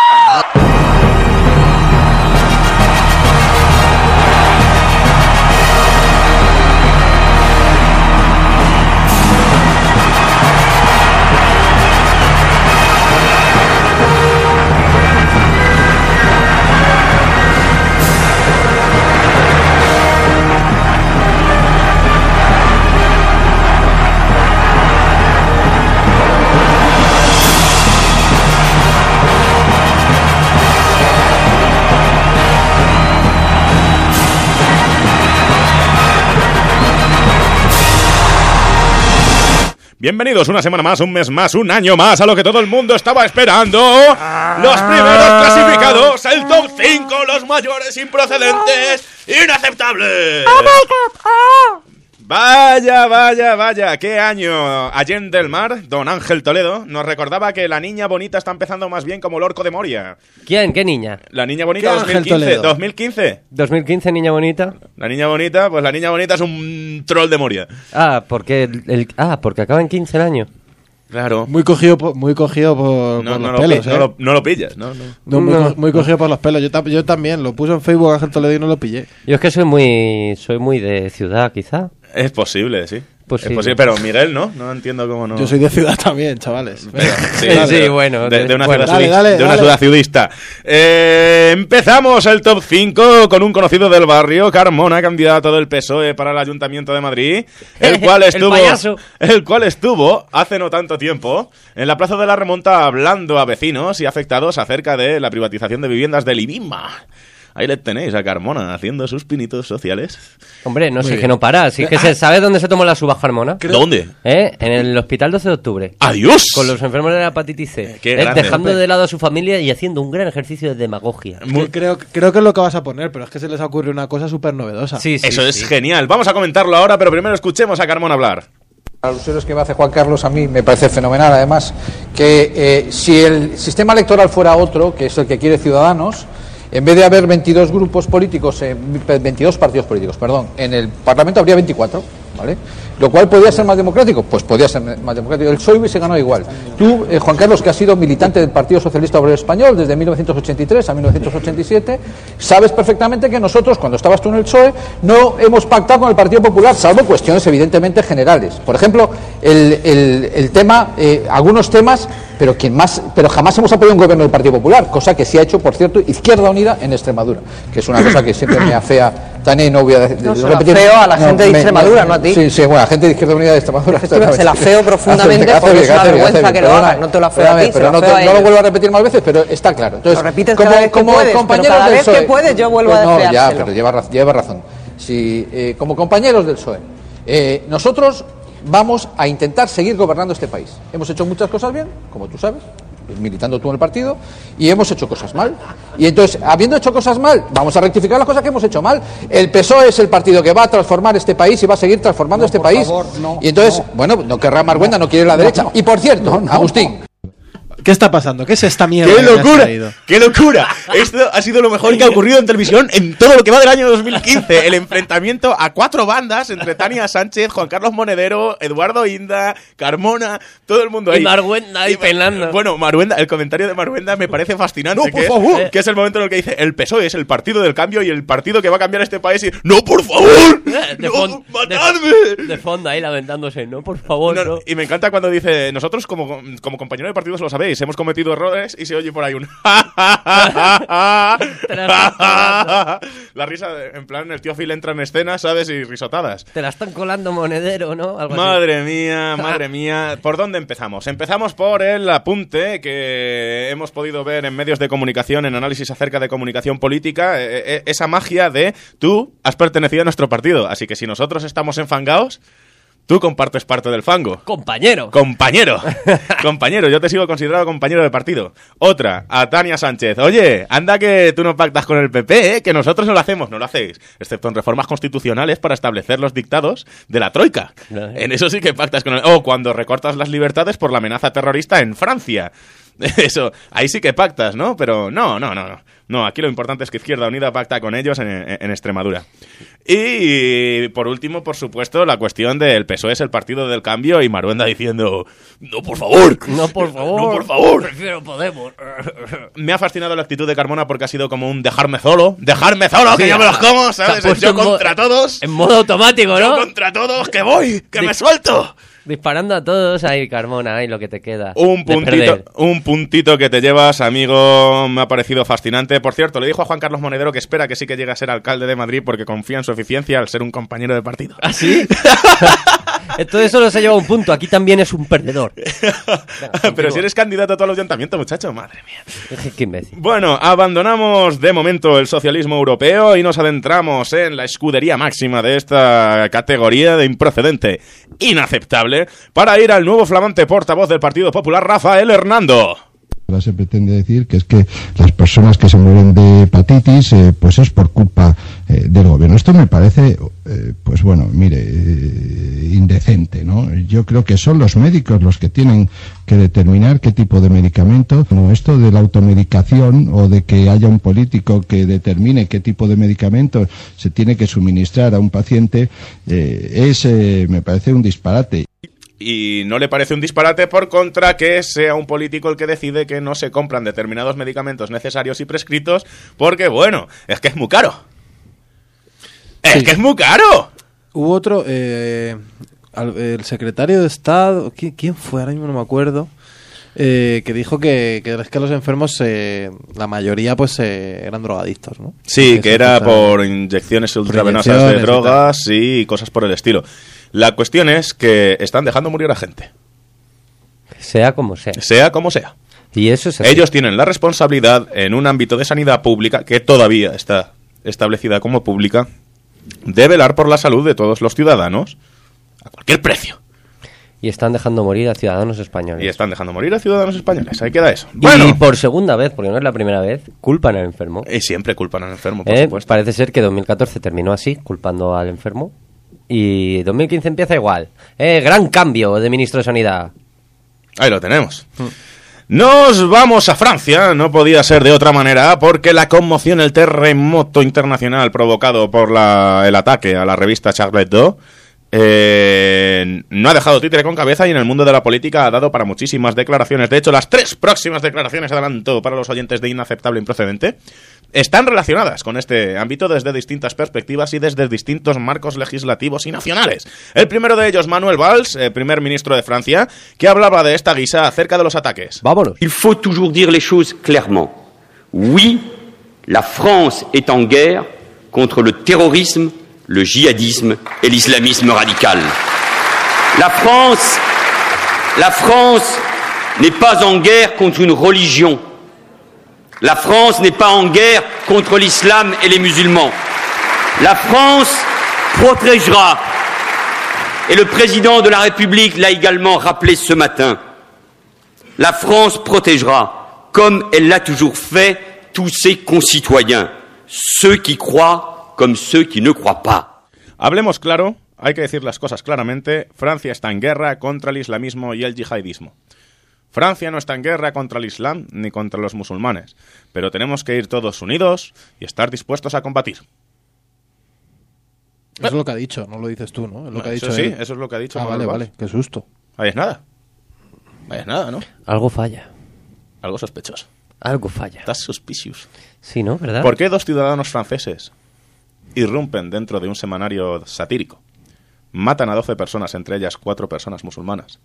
Bienvenidos una semana más, un mes más, un año más a lo que todo el mundo estaba esperando. Los primeros clasificados, el top cinco, los mayores improcedentes, inaceptables. Oh my God. Oh. Vaya, vaya, vaya, qué año. Allende el Mar, don Ángel Toledo, nos recordaba que la niña bonita está empezando más bien como el orco de Moria. ¿Quién? ¿Qué niña? La niña bonita dos mil quince. ¿dos mil quince? ¿dos mil quince, niña bonita? La niña bonita, pues la niña bonita es un troll de Moria. Ah, porque el, el, ah, porque acaba en quince el año. Claro. Muy cogido por, muy cogido por, no, por no los lo pelos, pi- ¿eh? no, lo, no lo pillas, ¿no? no. No, muy, No. co- muy cogido por los pelos. Yo, tam- yo también. Lo puse en Facebook Ángel Toledo y no lo pillé. Yo es que soy muy, soy muy de ciudad, quizá. Es posible, sí. Pues es sí. posible, pero Miguel, ¿no? No entiendo cómo no. Yo soy de ciudad también, chavales. Venga. Sí, Sí, dale, sí, dale. bueno, De, de una bueno. ciudad, Dale, ciudis- dale, de una dale. ciudad ciudista. Eh, empezamos el top cinco con un conocido del barrio, Carmona, candidato del P S O E para el Ayuntamiento de Madrid, el cual El estuvo, payaso. el cual estuvo hace no tanto tiempo en la Plaza de la Remonta hablando a vecinos y afectados acerca de la privatización de viviendas del IBIMA. Ahí le tenéis a Carmona haciendo sus pinitos sociales. Hombre, no Muy sé, bien. que no para. Si es que Ah. se sabe dónde se tomó la uvas, Carmona. ¿Dónde? ¿Eh? En el hospital doce de octubre. ¡Adiós! Con los enfermos de la hepatitis C. Qué ¿Eh? grande, Dejando hombre. de lado a su familia y haciendo un gran ejercicio de demagogia. Que creo, creo que es lo que vas a poner, pero es que se les ocurre una cosa súper novedosa. Sí, sí, Eso es sí. genial. Vamos a comentarlo ahora, pero primero escuchemos a Carmona hablar. Alusiones que me hace Juan Carlos a mí me parece fenomenal, además, que eh, si el sistema electoral fuera otro, que es el que quiere Ciudadanos, en vez de haber veintidós grupos políticos, eh, veintidós partidos políticos, perdón, en el Parlamento habría veinticuatro, ¿vale? Lo cual podría ser más democrático, pues podría ser más democrático. El P S O E se ganó igual. Tú, eh, Juan Carlos, que has sido militante del Partido Socialista Obrero Español desde mil novecientos ochenta y tres a mil novecientos ochenta y siete, sabes perfectamente que nosotros, cuando estabas tú en el P S O E, no hemos pactado con el Partido Popular, salvo cuestiones evidentemente generales. Por ejemplo, el, el, el tema, eh, algunos temas, pero quien más, pero jamás hemos apoyado un gobierno del Partido Popular, cosa que sí ha hecho, por cierto, Izquierda Unida en Extremadura, que es una cosa que siempre me afea Tania, y no voy a de- de- No, se la repetir. afeo a la gente de me- Extremadura, no a ti. Sí, sí, bueno, a la gente de Izquierda Unida de Extremadura. Se la afeo profundamente porque es una vergüenza que lo haga. No te lo afeo a ti, se pero lo no, afeo te- a no lo ellos. vuelvo a repetir más veces, pero está claro. Entonces, Lo repites como, cada vez que como puedes, pero compañeros cada del vez P S O E, que puedes yo vuelvo a pues no, ya, deseárselo. pero lleva, raz- lleva razón. Si, eh, como compañeros del P S O E, eh, nosotros vamos a intentar seguir gobernando este país. Hemos hecho muchas cosas bien, como tú sabes, militando tú en el partido, y hemos hecho cosas mal. Y entonces, habiendo hecho cosas mal, vamos a rectificar las cosas que hemos hecho mal. El P S O E es el partido que va a transformar este país y va a seguir transformando No, este por país. favor, no, y entonces, no. bueno, no querrá Marguenda, no quiere la derecha. Y por cierto, Agustín, ¿Qué está pasando? ¿Qué es esta mierda? ¡Qué que me has locura! traído? ¡Qué locura! Esto ha sido lo mejor que ha ocurrido en televisión en todo lo que va del año dos mil quince. El enfrentamiento a cuatro bandas entre Tania Sánchez, Juan Carlos Monedero, Eduardo Inda, Carmona, todo el mundo ahí. Y Marguenda ahí penando. Bueno, Maruenda, el comentario de Maruenda me parece fascinante. No, por que, favor. Es, que es el momento en el que dice: el P S O E es el partido del cambio y el partido que va a cambiar este país. Y, ¡no, por favor! De, ¡No, fon- matadme! de, de fondo ahí lamentándose, no, por favor, No, no. no, y me encanta cuando dice: nosotros como, como compañero de partidos lo sabéis, hemos cometido errores, y se oye por ahí un la risa de- en plan el tío Phil entra en escena, ¿sabes? Y risotadas. Te la están colando Monedero, ¿no? Algo así. Madre mía, madre mía. ¿Por dónde empezamos? Empezamos por el apunte que hemos podido ver en medios de comunicación, en análisis acerca de comunicación política, eh, eh, esa magia de tú has pertenecido a nuestro partido, así que si nosotros estamos enfangados, tú compartes parte del fango. Compañero. Compañero, compañero, yo te sigo considerado compañero de partido. Otra, a Tania Sánchez. Oye, anda que tú no pactas con el P P, ¿eh? Que nosotros no lo hacemos, no lo hacéis. Excepto en reformas constitucionales para establecer los dictados de la Troika. No, eh. En eso sí que pactas con el... O cuando recortas las libertades por la amenaza terrorista en Francia. Eso, ahí sí que pactas, ¿no? Pero no, no, no, no. No, aquí lo importante es que Izquierda Unida pacta con ellos en, en, en Extremadura. Y por último, por supuesto, la cuestión del P S O E es el partido del cambio y Maruenda diciendo: no, por favor, No, por favor. no, por favor. Prefiero Podemos. Me ha fascinado la actitud de Carmona porque ha sido como un dejarme solo, dejarme solo, que Sí, yo me los como, se ha ¿sabes? puesto Yo en mo- contra todos, En modo automático, yo ¿no? contra todos, que voy, que Di- me suelto. Disparando a todos ahí, Carmona, ahí lo que te queda. Un de puntito, perder. un puntito que te llevas, amigo, me ha parecido fascinante. Por cierto, le dijo a Juan Carlos Monedero que espera que sí que llegue a ser alcalde de Madrid porque confía en su eficiencia al ser un compañero de partido. ¿Ah, sí? Todo eso nos ha llevado a un punto. Aquí también es un perdedor. Venga, Pero si eres candidato a todo el ayuntamiento, muchacho, madre mía. Qué imbécil. Bueno, abandonamos de momento el socialismo europeo y nos adentramos en la escudería máxima de esta categoría de improcedente inaceptable para ir al nuevo flamante portavoz del Partido Popular, Rafael Hernando. Ahora se pretende decir que es que las personas que se mueren de hepatitis, eh, pues es por culpa eh, del gobierno. Esto me parece, eh, pues bueno, mire, eh, indecente, ¿no? Yo creo que son los médicos los que tienen que determinar qué tipo de medicamento. No, esto de la automedicación o de que haya un político que determine qué tipo de medicamento se tiene que suministrar a un paciente, eh, es, eh, me parece un disparate. Y no le parece un disparate por contra que sea un político el que decide que no se compran determinados medicamentos necesarios y prescritos porque, bueno, es que es muy caro. ¡Es Sí. que es muy caro! Hubo otro, eh, al- el secretario de Estado, ¿quién, quién fue? Ahora mismo no me acuerdo, eh, que dijo que, que es que los enfermos, eh, la mayoría pues eh, eran drogadictos, ¿no? Sí, Que que se era trata de- por inyecciones ultravenosas de inyecciones y drogas y cosas por el estilo. La cuestión es que están dejando morir a gente, Sea como sea. sea como sea. Y eso es así. Ellos tienen la responsabilidad en un ámbito de sanidad pública que todavía está establecida como pública de velar por la salud de todos los ciudadanos a cualquier precio. Y están dejando morir a ciudadanos españoles. Y están dejando morir a ciudadanos españoles. Ahí queda eso. Y Bueno, por segunda vez, porque no es la primera vez, culpan al enfermo. y siempre culpan al enfermo, por Eh, supuesto. Parece ser que dos mil catorce terminó así, culpando al enfermo. Y dos mil quince empieza igual. Eh, gran cambio de ministro de Sanidad. Ahí lo tenemos. Nos vamos a Francia, no podía ser de otra manera, porque la conmoción, el terremoto internacional provocado por la, el ataque a la revista Charlie Hebdo eh, no ha dejado títere con cabeza y en el mundo de la política ha dado para muchísimas declaraciones. De hecho, las tres próximas declaraciones, adelanto para los oyentes de Inaceptable Improcedente, están relacionadas con este ámbito desde distintas perspectivas y desde distintos marcos legislativos y nacionales. El primero de ellos, Manuel Valls, eh, primer ministro de Francia, que hablaba de esta guisa acerca de los ataques. Vámonos. Il faut toujours dire les choses clairement. Oui, la France est en guerre contre le terrorisme, le djihadisme et l'islamisme radical. La France, la France n'est pas en guerre contre une religion. La France n'est pas en guerre contre l'islam et les musulmans. La France protégera, et le président de la République l'a également rappelé ce matin, la France protégera, comme elle l'a toujours fait, tous ses concitoyens, ceux qui croient comme ceux qui ne croient pas. Hablemos claro, hay que decir las cosas claramente. Francia está en guerra contra el islamismo y el yihadismo. Francia no está en guerra contra el Islam ni contra los musulmanes, pero tenemos que ir todos unidos y estar dispuestos a combatir. Eso es lo que ha dicho, no lo dices tú, ¿no? Es lo que ha Eso dicho sí, él. eso es lo que ha dicho. Ah, Manuel vale, Valls. vale, qué susto. Ahí es nada. Ahí es nada, ¿no? Algo falla. Algo sospechoso. Algo falla. That's suspicious. Sí, ¿no? ¿Verdad? ¿Por qué dos ciudadanos franceses irrumpen dentro de un semanario satírico? Matan a doce personas, entre ellas cuatro personas musulmanas.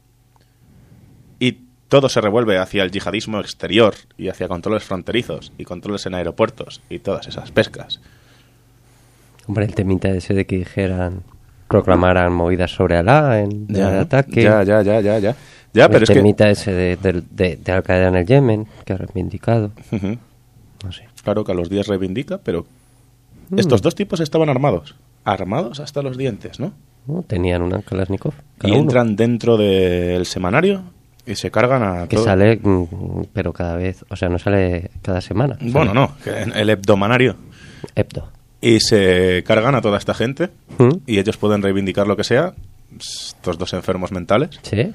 Y todo se revuelve hacia el yihadismo exterior y hacia controles fronterizos y controles en aeropuertos y todas esas pescas. Hombre, el temita ese de que dijeran, proclamaran movidas sobre Alá en el ataque. Ya, ya, ya, ya, ya. Ya, el pero es que... temita ese de, de, de, de Al-Qaeda en el Yemen, que ha reivindicado. Uh-huh. No sé. Claro que a los días reivindica, pero Mm. estos dos tipos estaban armados. Armados hasta los dientes, ¿no? No, tenían una Kalashnikov. Cada Y uno. entran dentro del semanario y se cargan a Que todo. sale, mm, pero cada vez, o sea, no sale cada semana. Bueno, no, que en el hebdomanario. Hebdo. Y se cargan a toda esta gente ¿Mm? y ellos pueden reivindicar lo que sea. Estos dos enfermos mentales. Sí.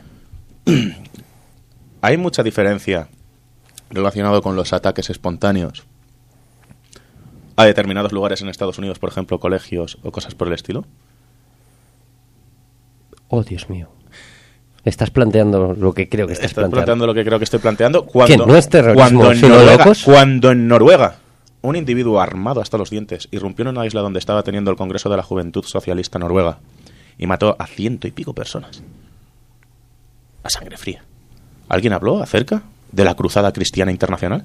Hay mucha diferencia relacionado con los ataques espontáneos a determinados lugares en Estados Unidos, por ejemplo, colegios o cosas por el estilo. Oh, Dios mío. Estás planteando lo que creo que estás Estoy planteando. planteando lo que creo que estoy planteando. Cuando, ¿Que no es terrorismo, cuando en solo Noruega, locos? cuando en Noruega un individuo armado hasta los dientes irrumpió en una isla donde estaba teniendo el Congreso de la Juventud Socialista Noruega y mató a ciento y pico personas. A sangre fría. ¿Alguien habló acerca de la Cruzada Cristiana Internacional?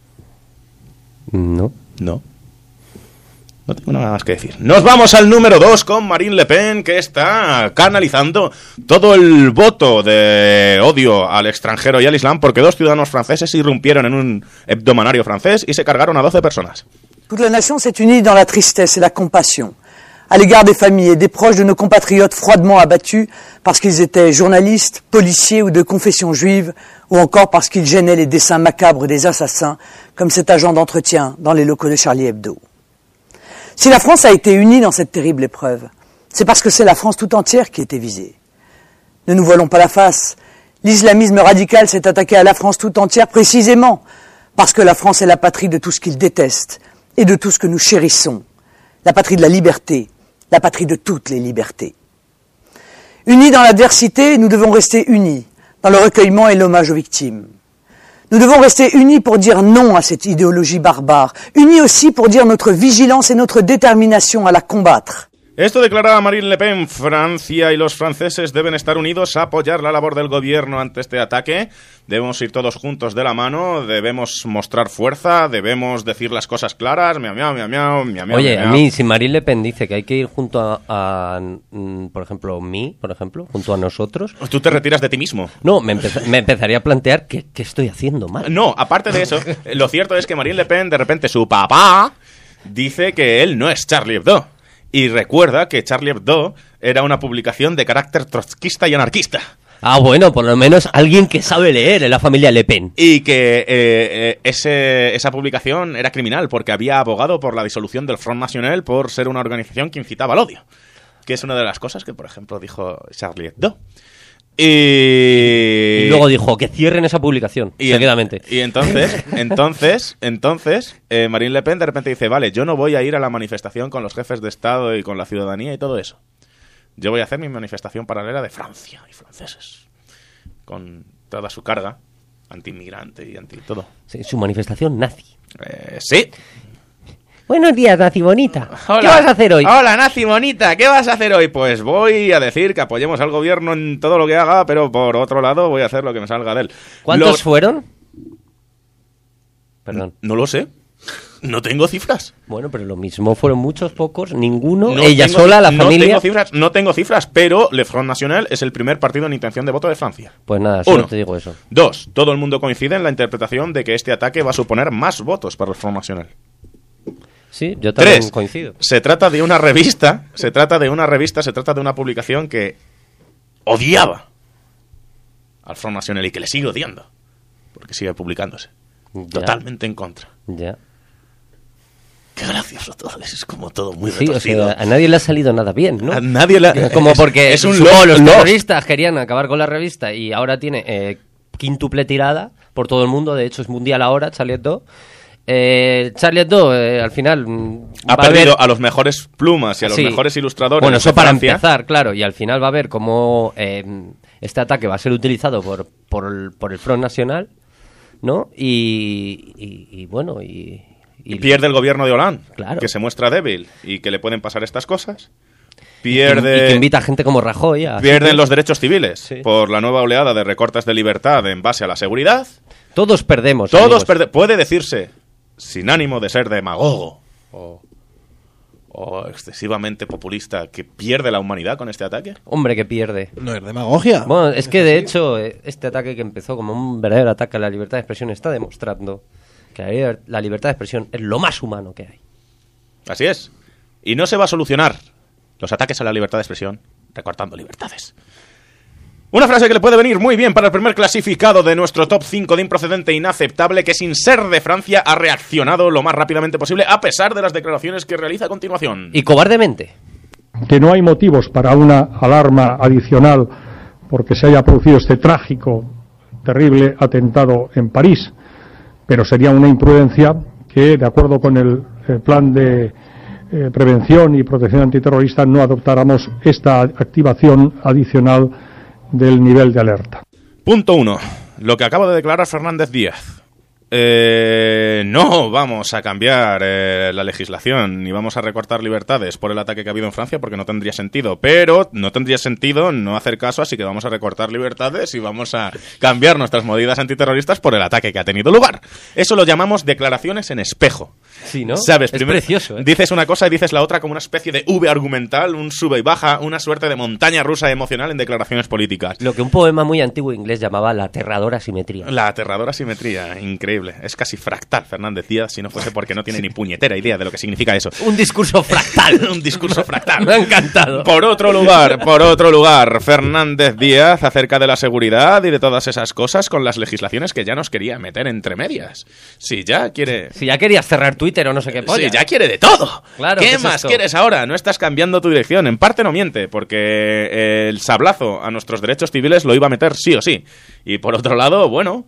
No. No. No tengo nada más que decir. Nos vamos al número dos con Marine Le Pen, que está canalizando todo el voto de odio al extranjero y al Islam porque dos ciudadanos franceses irrumpieron en un hebdomanario francés y se cargaron a doce personas. Toute la nation s'est unie dans la tristesse et la compassion à l'égard des familles et des proches de nos compatriotes froidement abattus parce qu'ils étaient journalistes, policiers ou de confession juive, ou encore parce qu'ils gênaient les dessins macabres des assassins, comme cet agent d'entretien dans les locaux de Charlie Hebdo. Si la France a été unie dans cette terrible épreuve, c'est parce que c'est la France tout entière qui était visée. Ne nous voilons pas la face, l'islamisme radical s'est attaqué à la France tout entière précisément parce que la France est la patrie de tout ce qu'ils détestent et de tout ce que nous chérissons, la patrie de la liberté, la patrie de toutes les libertés. Unis dans l'adversité, nous devons rester unis dans le recueillement et l'hommage aux victimes. Nous devons rester unis pour dire non à cette idéologie barbare, unis aussi pour dire notre vigilance et notre détermination à la combattre. Esto declaraba Marine Le Pen. Francia y los franceses deben estar unidos a apoyar la labor del gobierno ante este ataque. Debemos ir todos juntos de la mano, debemos mostrar fuerza, debemos decir las cosas claras. Miau, miau, miau, miau, miau, miau, Oye, miau. a mí, si Marine Le Pen dice que hay que ir junto a, a, mm, por ejemplo, mí, por ejemplo, junto a nosotros... Tú te retiras de ti mismo. No, me, empeza- me empezaría a plantear qué, qué estoy haciendo mal. No, aparte de eso, lo cierto es que Marine Le Pen, de repente, su papá dice que él no es Charlie Hebdo. Y recuerda que Charlie Hebdo era una publicación de carácter trotskista y anarquista. Ah, bueno, por lo menos alguien que sabe leer en la familia Le Pen. Y que eh, eh, ese, esa publicación era criminal porque había abogado por la disolución del Front National por ser una organización que incitaba al odio. Que es una de las cosas que, por ejemplo, dijo Charlie Hebdo. Y... Y luego dijo que cierren esa publicación, Y, seguidamente. y entonces, entonces, entonces, eh, Marine Le Pen de repente dice, vale, yo no voy a ir a la manifestación con los jefes de Estado y con la ciudadanía y todo eso. Yo voy a hacer mi manifestación paralela de Francia y franceses. Con toda su carga anti-inmigrante y anti todo. Sí, su manifestación nazi. Eh, sí. Buenos días, nazi bonita. Hola. ¿Qué vas a hacer hoy? Hola, nazi bonita, ¿qué vas a hacer hoy? Pues voy a decir que apoyemos al gobierno en todo lo que haga, pero por otro lado voy a hacer lo que me salga de él. ¿Cuántos Lo- fueron? Perdón. No lo sé. No tengo cifras. Bueno, pero lo mismo fueron muchos, pocos, ninguno. No Ella tengo- sola, la no familia. Tengo cifras, no tengo cifras, pero Le Front National es el primer partido en intención de voto de Francia. Pues nada, solo Uno. te digo eso. Dos, todo el mundo coincide en la interpretación de que este ataque va a suponer más votos para el Front National. Sí, yo también Tres, coincido. se trata de una revista, se trata de una revista, se trata de una publicación que odiaba al Front National y que le sigue odiando, porque sigue publicándose. Ya. Totalmente en contra. Ya. Qué gracioso todo, es como todo muy Sí, o retorcido. sea, a nadie le ha salido nada bien, ¿no? A nadie le- Como es- porque es un supongo, lo- los lost. terroristas querían acabar con la revista y ahora tiene eh, quíntuple tirada por todo el mundo. De hecho, es mundial ahora, Charlie Hebdo. Eh, Charlie Hebdo, eh, al final... mm, Ha va a perdido haber- a los mejores plumas y a los Sí. mejores ilustradores. Bueno, de eso para Francia. empezar, claro. Y al final va a ver cómo eh, este ataque va a ser utilizado por, por, el, por el Front Nacional, ¿no? Y, y, y bueno, y... y- Pierde el gobierno de Hollande, Claro. que se muestra débil y que le pueden pasar estas cosas. y que- Pierde, y que invita a gente como Rajoy a... pierden los derechos civiles Sí. por la nueva oleada de recortes de libertad en base a la seguridad. Todos perdemos. Todos amigos. perde- puede decirse, sin ánimo de ser demagogo o, o excesivamente populista, que pierde la humanidad con este ataque. Hombre, que pierde. No es demagogia. Bueno, es que de hecho, eh, este ataque que empezó como un verdadero ataque a la libertad de expresión está demostrando que la, liber- la libertad de expresión es lo más humano que hay. Así es. Y no se va a solucionar los ataques a la libertad de expresión recortando libertades. Una frase que le puede venir muy bien para el primer clasificado de nuestro top cinco de improcedente e inaceptable, que sin ser de Francia ha reaccionado lo más rápidamente posible a pesar de las declaraciones que realiza a continuación. Y cobardemente. Que no hay motivos para una alarma adicional porque se haya producido este trágico, terrible atentado en París, pero sería una imprudencia que, de acuerdo con el eh, plan de eh, prevención y protección antiterrorista, no adoptáramos esta activación adicional del nivel de alerta. Punto uno. Lo que acaba de declarar Fernández Díaz. Eh, no vamos a cambiar eh, la legislación ni vamos a recortar libertades por el ataque que ha habido en Francia porque no tendría sentido. Pero no tendría sentido no hacer caso, así que vamos a recortar libertades y vamos a cambiar nuestras medidas antiterroristas por el ataque que ha tenido lugar. Eso lo llamamos declaraciones en espejo. Sí, ¿no? ¿Sabes? Es Primero precioso, ¿eh? Dices una cosa y dices la otra como una especie de V argumental, un sube y baja, una suerte de montaña rusa emocional en declaraciones políticas. Lo que un poema muy antiguo inglés llamaba la aterradora simetría. La aterradora simetría, increíble. Es casi fractal, Fernández Díaz, si no fuese porque no tiene ni puñetera idea de lo que significa eso. Un discurso fractal. Un discurso fractal. Me ha encantado. Por otro lugar, por otro lugar, Fernández Díaz acerca de la seguridad y de todas esas cosas con las legislaciones que ya nos quería meter entre medias. Si ya quiere... Si ya querías cerrar Twitter o no sé qué polla. Sí, ya quiere de todo. Claro, ¿Qué ¿qué es más esto? quieres ahora? No estás cambiando tu dirección. En parte no miente, porque eh, el sablazo a nuestros derechos civiles lo iba a meter sí o sí. Y por otro lado, bueno...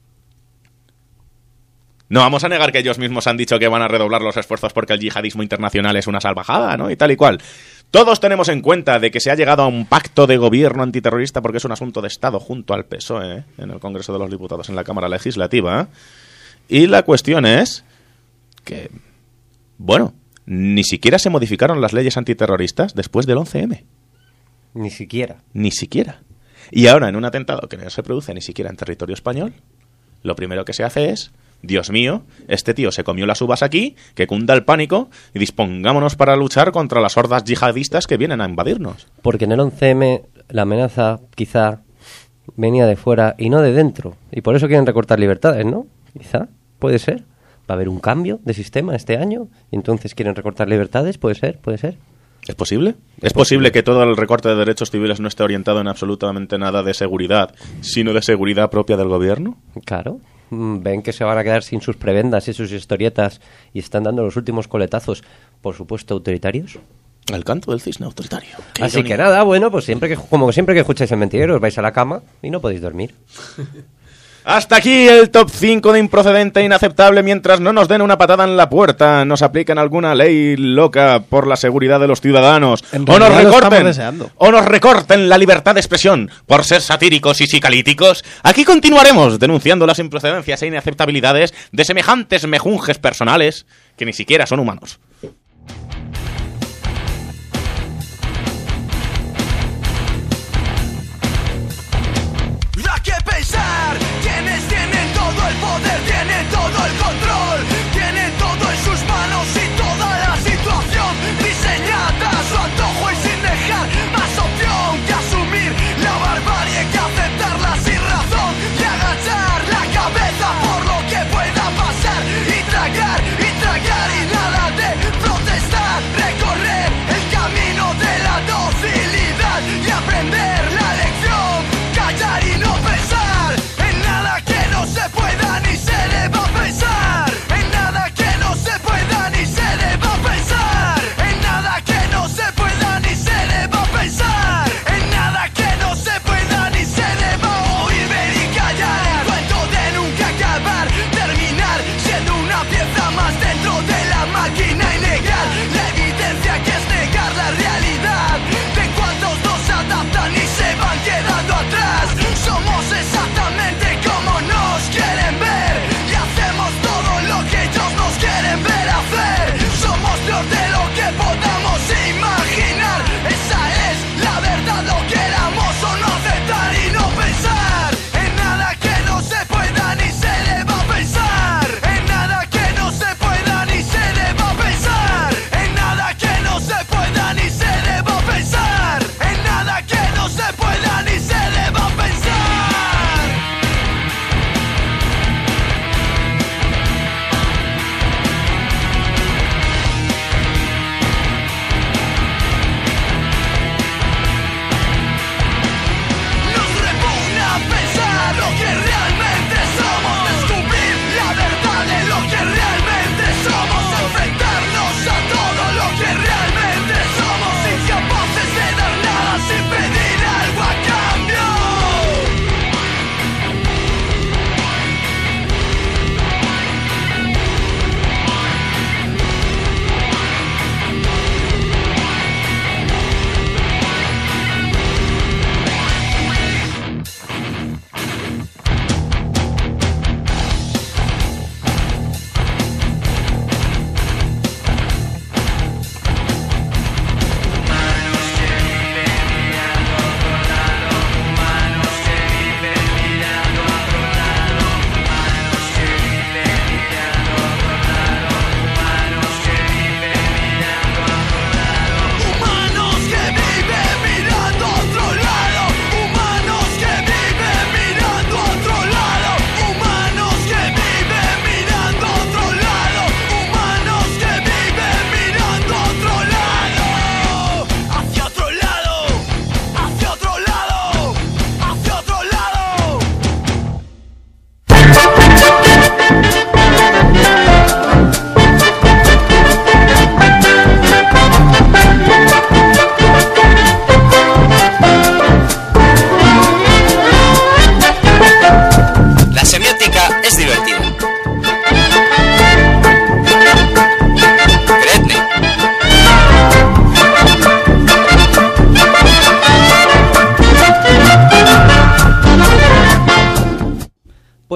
No vamos a negar que ellos mismos han dicho que van a redoblar los esfuerzos porque el yihadismo internacional es una salvajada, ¿no? Y tal y cual. Todos tenemos en cuenta de que se ha llegado a un pacto de gobierno antiterrorista porque es un asunto de Estado junto al P S O E, ¿eh? En el Congreso de los Diputados, en la Cámara Legislativa. Y la cuestión es que, bueno, Ni siquiera se modificaron las leyes antiterroristas después del once eme. Ni siquiera. Ni siquiera. Y ahora, en un atentado que no se produce ni siquiera en territorio español, lo primero que se hace es, Dios mío, este tío se comió las uvas aquí, que cunda el pánico y dispongámonos para luchar contra las hordas yihadistas que vienen a invadirnos. Porque en el once eme la amenaza quizá venía de fuera y no de dentro. Y por eso quieren recortar libertades, ¿no? Quizá, puede ser. Va a haber un cambio de sistema este año y entonces quieren recortar libertades, puede ser, puede ser. ¿Es posible? ¿Es posible que todo el recorte de derechos civiles no esté orientado en absolutamente nada de seguridad, sino de seguridad propia del gobierno? Claro. Ven que se van a quedar sin sus prebendas y sus historietas y están dando los últimos coletazos, por supuesto, autoritarios. El canto del cisne autoritario. Qué Así ironía. que nada, bueno, pues siempre que como siempre que escucháis el mentidero os vais a la cama y no podéis dormir. Hasta aquí el top cinco de improcedente e inaceptable mientras no nos den una patada en la puerta, nos apliquen alguna ley loca por la seguridad de los ciudadanos, En o nos realidad lo estamos recorten, deseando. o nos recorten la libertad de expresión por ser satíricos y psicalíticos. Aquí continuaremos denunciando las improcedencias e inaceptabilidades de semejantes mejunjes personales que ni siquiera son humanos. Da que pensar, quienes tienen todo el poder, tienen todo el control, tienen todo en sus manos y toda la situación diseñada a su antojo y sin dejar más opción que asumir la barbarie, que aceptarla sin razón y agachar la cabeza por lo que pueda pasar y tragar y tragar y nada de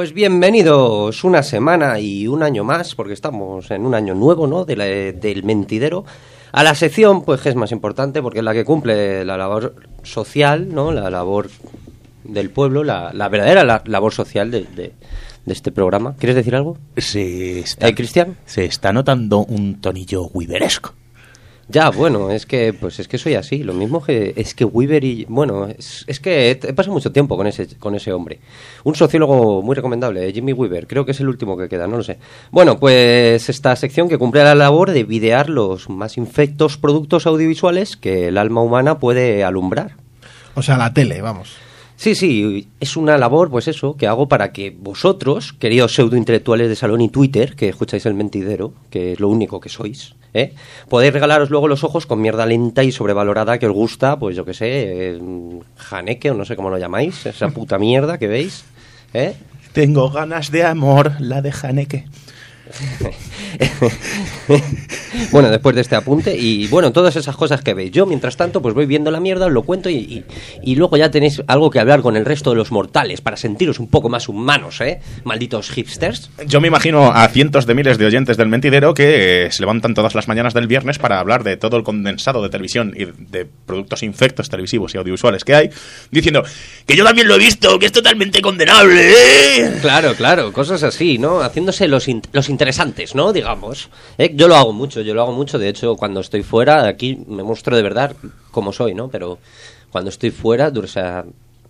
Pues bienvenidos una semana y un año más, porque estamos en un año nuevo, ¿no? De la, del mentidero, a la sección, pues que es más importante, porque es la que cumple la labor social, ¿no? La labor del pueblo, la, la verdadera la, labor social de, de, de este programa. ¿Quieres decir algo? Se está, ¿Eh, Cristian? Se está notando un tonillo Weaveresco. Ya, bueno, es que pues es que soy así, lo mismo que es que Weaver y bueno, es, es que he pasado mucho tiempo con ese con ese hombre. Un sociólogo muy recomendable, Jimmy Weaver, creo que es el último que queda, no lo sé. Bueno, pues esta sección que cumple la labor de videar los más infectos productos audiovisuales que el alma humana puede alumbrar. O sea, la tele, vamos. Sí, sí, es una labor, pues eso, que hago para que vosotros, queridos pseudointelectuales de Salón y Twitter, que escucháis el mentidero, que es lo único que sois, ¿eh? Podéis regalaros luego los ojos con mierda lenta y sobrevalorada que os gusta, pues yo qué sé, eh, Haneke o no sé cómo lo llamáis, esa puta mierda que veis, ¿eh? Tengo ganas de amor, la de Haneke. Bueno, después de este apunte y bueno, todas esas cosas que veis. Yo, mientras tanto, pues voy viendo la mierda, os lo cuento y, y, y luego ya tenéis algo que hablar con el resto de los mortales para sentiros un poco más humanos, ¿eh? Malditos hipsters. Yo me imagino a cientos de miles de oyentes del mentidero que eh, se levantan todas las mañanas del viernes para hablar de todo el condensado de televisión y de productos infectos televisivos y audiovisuales que hay, diciendo que yo también lo he visto, que es totalmente condenable, ¿eh? Claro, claro, cosas así, ¿no? Haciéndose los, in- los interesantes, ¿no? Digamos. ¿Eh? Yo lo hago mucho, yo lo hago mucho. De hecho, cuando estoy fuera, aquí me muestro de verdad como soy, ¿no? Pero cuando estoy fuera, o sea,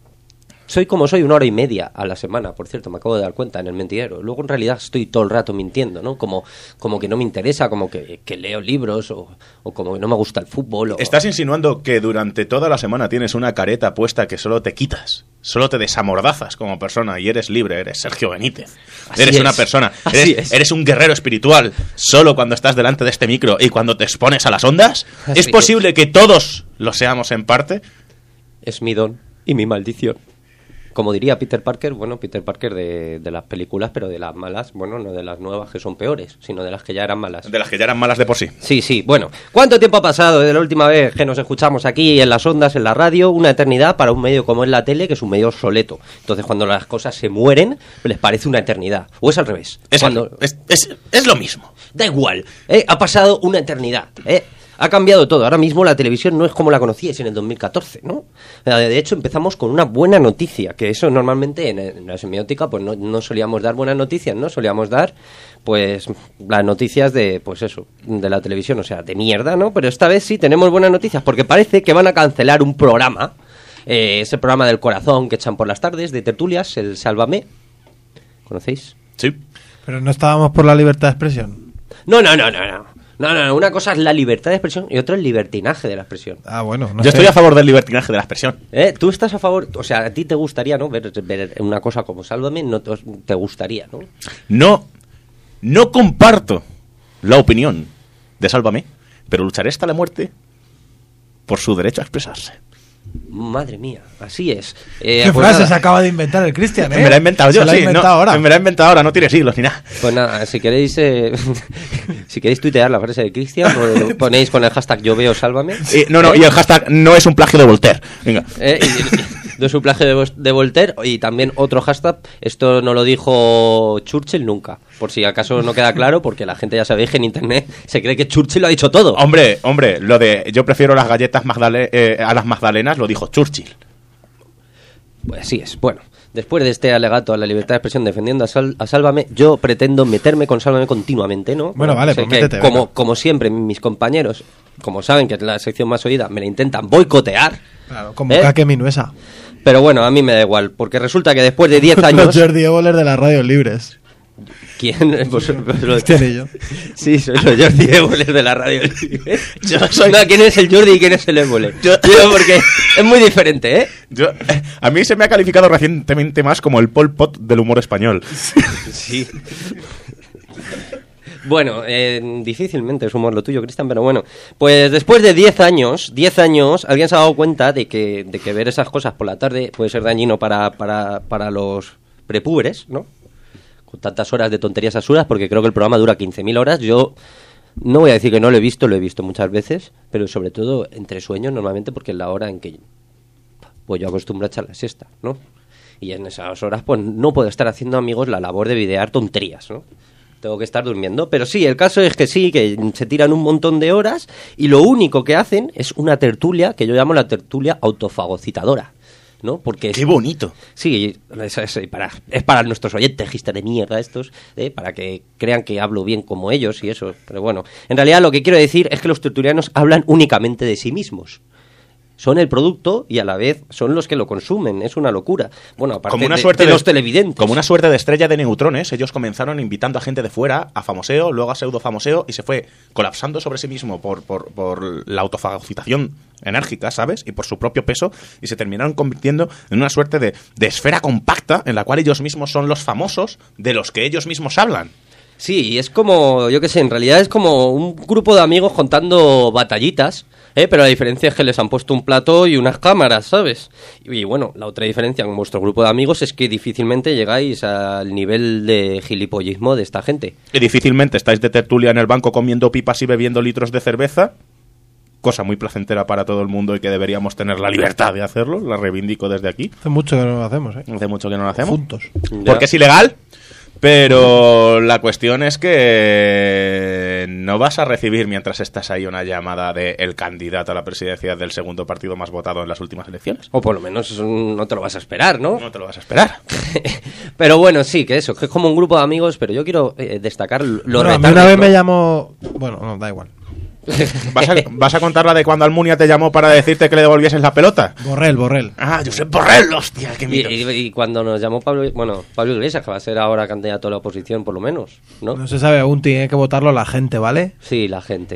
soy como soy una hora y media a la semana, por cierto, me acabo de dar cuenta en el mentidero. Luego, en realidad, estoy todo el rato mintiendo, ¿no? Como, como que no me interesa, como que, que leo libros o, o como que no me gusta el fútbol. O... Estás insinuando que durante toda la semana tienes una careta puesta que solo te quitas, solo te desamordazas como persona y eres libre, eres Sergio Benítez. Así eres es. una persona, Así eres, es. eres un guerrero espiritual solo cuando estás delante de este micro y cuando te expones a las ondas. Así ¿Es posible es. que todos lo seamos en parte? Es mi don y mi maldición. Como diría Peter Parker, bueno, Peter Parker de, de las películas, pero de las malas, bueno, no de las nuevas que son peores, sino de las que ya eran malas. De las que ya eran malas de por sí. Sí, sí, bueno. ¿Cuánto tiempo ha pasado desde la última vez que nos escuchamos aquí en las ondas, en la radio? Una eternidad para un medio como es la tele, que es un medio obsoleto. Entonces, cuando las cosas se mueren, les parece una eternidad. O es al revés. Es, Cuando... es, es, es lo mismo. Da igual, ¿eh? Ha pasado una eternidad, ¿eh? Ha cambiado todo. Ahora mismo la televisión no es como la conocíais en el dos mil catorce, ¿no? De hecho, empezamos con una buena noticia, que eso normalmente en, en la semiótica pues no, no solíamos dar buenas noticias, ¿no? Solíamos dar, pues, las noticias de, pues eso, de la televisión, o sea, de mierda, ¿no? Pero esta vez sí tenemos buenas noticias, porque parece que van a cancelar un programa, eh, ese programa del corazón que echan por las tardes, de tertulias, el Sálvame. ¿Conocéis? Sí. Pero no estábamos por la libertad de expresión. No, no, no, no, no. No, no, no, una cosa es la libertad de expresión y otra el libertinaje de la expresión. Ah, bueno. No Yo sé. estoy a favor del libertinaje de la expresión. ¿Eh? Tú estás a favor, o sea, a ti te gustaría, ¿no? Ver, ver una cosa como Sálvame, no te, te gustaría, ¿no? No, no comparto la opinión de Sálvame, pero lucharé hasta la muerte por su derecho a expresarse. Madre mía, así es. Eh, ¿Qué pues frase nada. se acaba de inventar el Cristian, eh? Me la he inventado yo, Se la ha sí. inventado no, ahora. Me la he inventado ahora, no tiene siglos ni nada. Pues nada, si queréis eh, si queréis tuitear la frase de Cristian, pues ponéis con el hashtag yo veo Sálvame. Y, no, no, ¿Eh? y el hashtag no es un plagio de Voltaire. Venga. Eh, y- y- no es un plagio de, Vol- de Voltaire. Y también otro hashtag, esto no lo dijo Churchill nunca, por si acaso no queda claro, porque la gente ya sabéis que en internet se cree que Churchill lo ha dicho todo. Hombre, hombre, lo de yo prefiero las galletas Magdale- eh, a las magdalenas lo dijo Churchill. Pues así es. Bueno, después de este alegato a la libertad de expresión defendiendo a, Sal- a Sálvame, yo pretendo meterme con Sálvame continuamente, ¿no? Bueno, vale, sé pues que métete, como, venga. como siempre, mis compañeros, como saben que es la sección más oída, me la intentan boicotear. Claro, como ¿Eh? Kake Minuesa. Pero bueno, a mí me da igual, porque resulta que después de diez años... Los Jordi Evoler de las radios libres. ¿Quién? Pues, pues, lo- Cristian y yo. Sí, soy los Jordi Éboles de la radio. Yo soy- No, ¿quién es el Jordi y quién es el Évole? Yo- Digo, porque es muy diferente, ¿eh? Yo, eh, a mí se me ha calificado recientemente más como el Pol Pot del humor español. Sí. Bueno, eh, difícilmente es humor lo tuyo, Cristian, pero bueno. Pues después de diez años, diez años, alguien se ha dado cuenta de que, de que ver esas cosas por la tarde puede ser dañino para, para, para los prepúberes, ¿no? Con tantas horas de tonterías absurdas, porque creo que el programa dura quince mil horas. Yo no voy a decir que no lo he visto, lo he visto muchas veces, pero sobre todo entre sueños normalmente, porque es la hora en que pues yo acostumbro a echar la siesta, ¿no? Y en esas horas, pues no puedo estar haciendo, amigos, la labor de videar tonterías, ¿no? Tengo que estar durmiendo. Pero sí, el caso es que sí, que se tiran un montón de horas y lo único que hacen es una tertulia que yo llamo la tertulia autofagocitadora, ¿no? Porque ¡qué bonito! Sí, es, es, es, para, es para nuestros oyentes gistas de mierda estos, ¿eh? Para que crean que hablo bien como ellos y eso. Pero bueno, en realidad lo que quiero decir es que los tertulianos hablan únicamente de sí mismos. Son el producto y a la vez son los que lo consumen. Es una locura. Bueno, aparte como una de, suerte de de los televidentes. Como una suerte de estrella de neutrones, ellos comenzaron invitando a gente de fuera a famoseo, luego a pseudo-famoseo, y se fue colapsando sobre sí mismo por, por, por la autofagocitación enérgica, ¿sabes? Y por su propio peso, y se terminaron convirtiendo en una suerte de, de esfera compacta en la cual ellos mismos son los famosos de los que ellos mismos hablan. Sí, es como, yo qué sé, en realidad es como un grupo de amigos contando batallitas, ¿eh? Pero la diferencia es que les han puesto un plató y unas cámaras, ¿sabes? Y bueno, la otra diferencia con vuestro grupo de amigos es que difícilmente llegáis al nivel de gilipollismo de esta gente. Y difícilmente estáis de tertulia en el banco comiendo pipas y bebiendo litros de cerveza, cosa muy placentera para todo el mundo y que deberíamos tener la libertad de hacerlo, la reivindico desde aquí. Hace mucho que no lo hacemos, ¿eh? Hace mucho que no lo hacemos. Juntos. Porque es ilegal. Pero la cuestión es que no vas a recibir mientras estás ahí una llamada de el candidato a la presidencia del segundo partido más votado en las últimas elecciones. O por lo menos no te lo vas a esperar, ¿no? No te lo vas a esperar. Pero bueno, sí, que eso, que es como un grupo de amigos, pero yo quiero eh, destacar lo bueno, a mí una vez me llamó... Bueno, no, da igual. ¿Vas a, ¿Vas a contar la de cuando Almunia te llamó para decirte que le devolvieses la pelota? Borrell, Borrell. Ah, Josep Borrell, hostia, qué miedo. Y, y, y cuando nos llamó Pablo, bueno, Pablo Iglesias, que va a ser ahora candidato a la oposición, por lo menos, ¿no? No se sabe aún, tiene que votarlo la gente, ¿vale? Sí, la gente.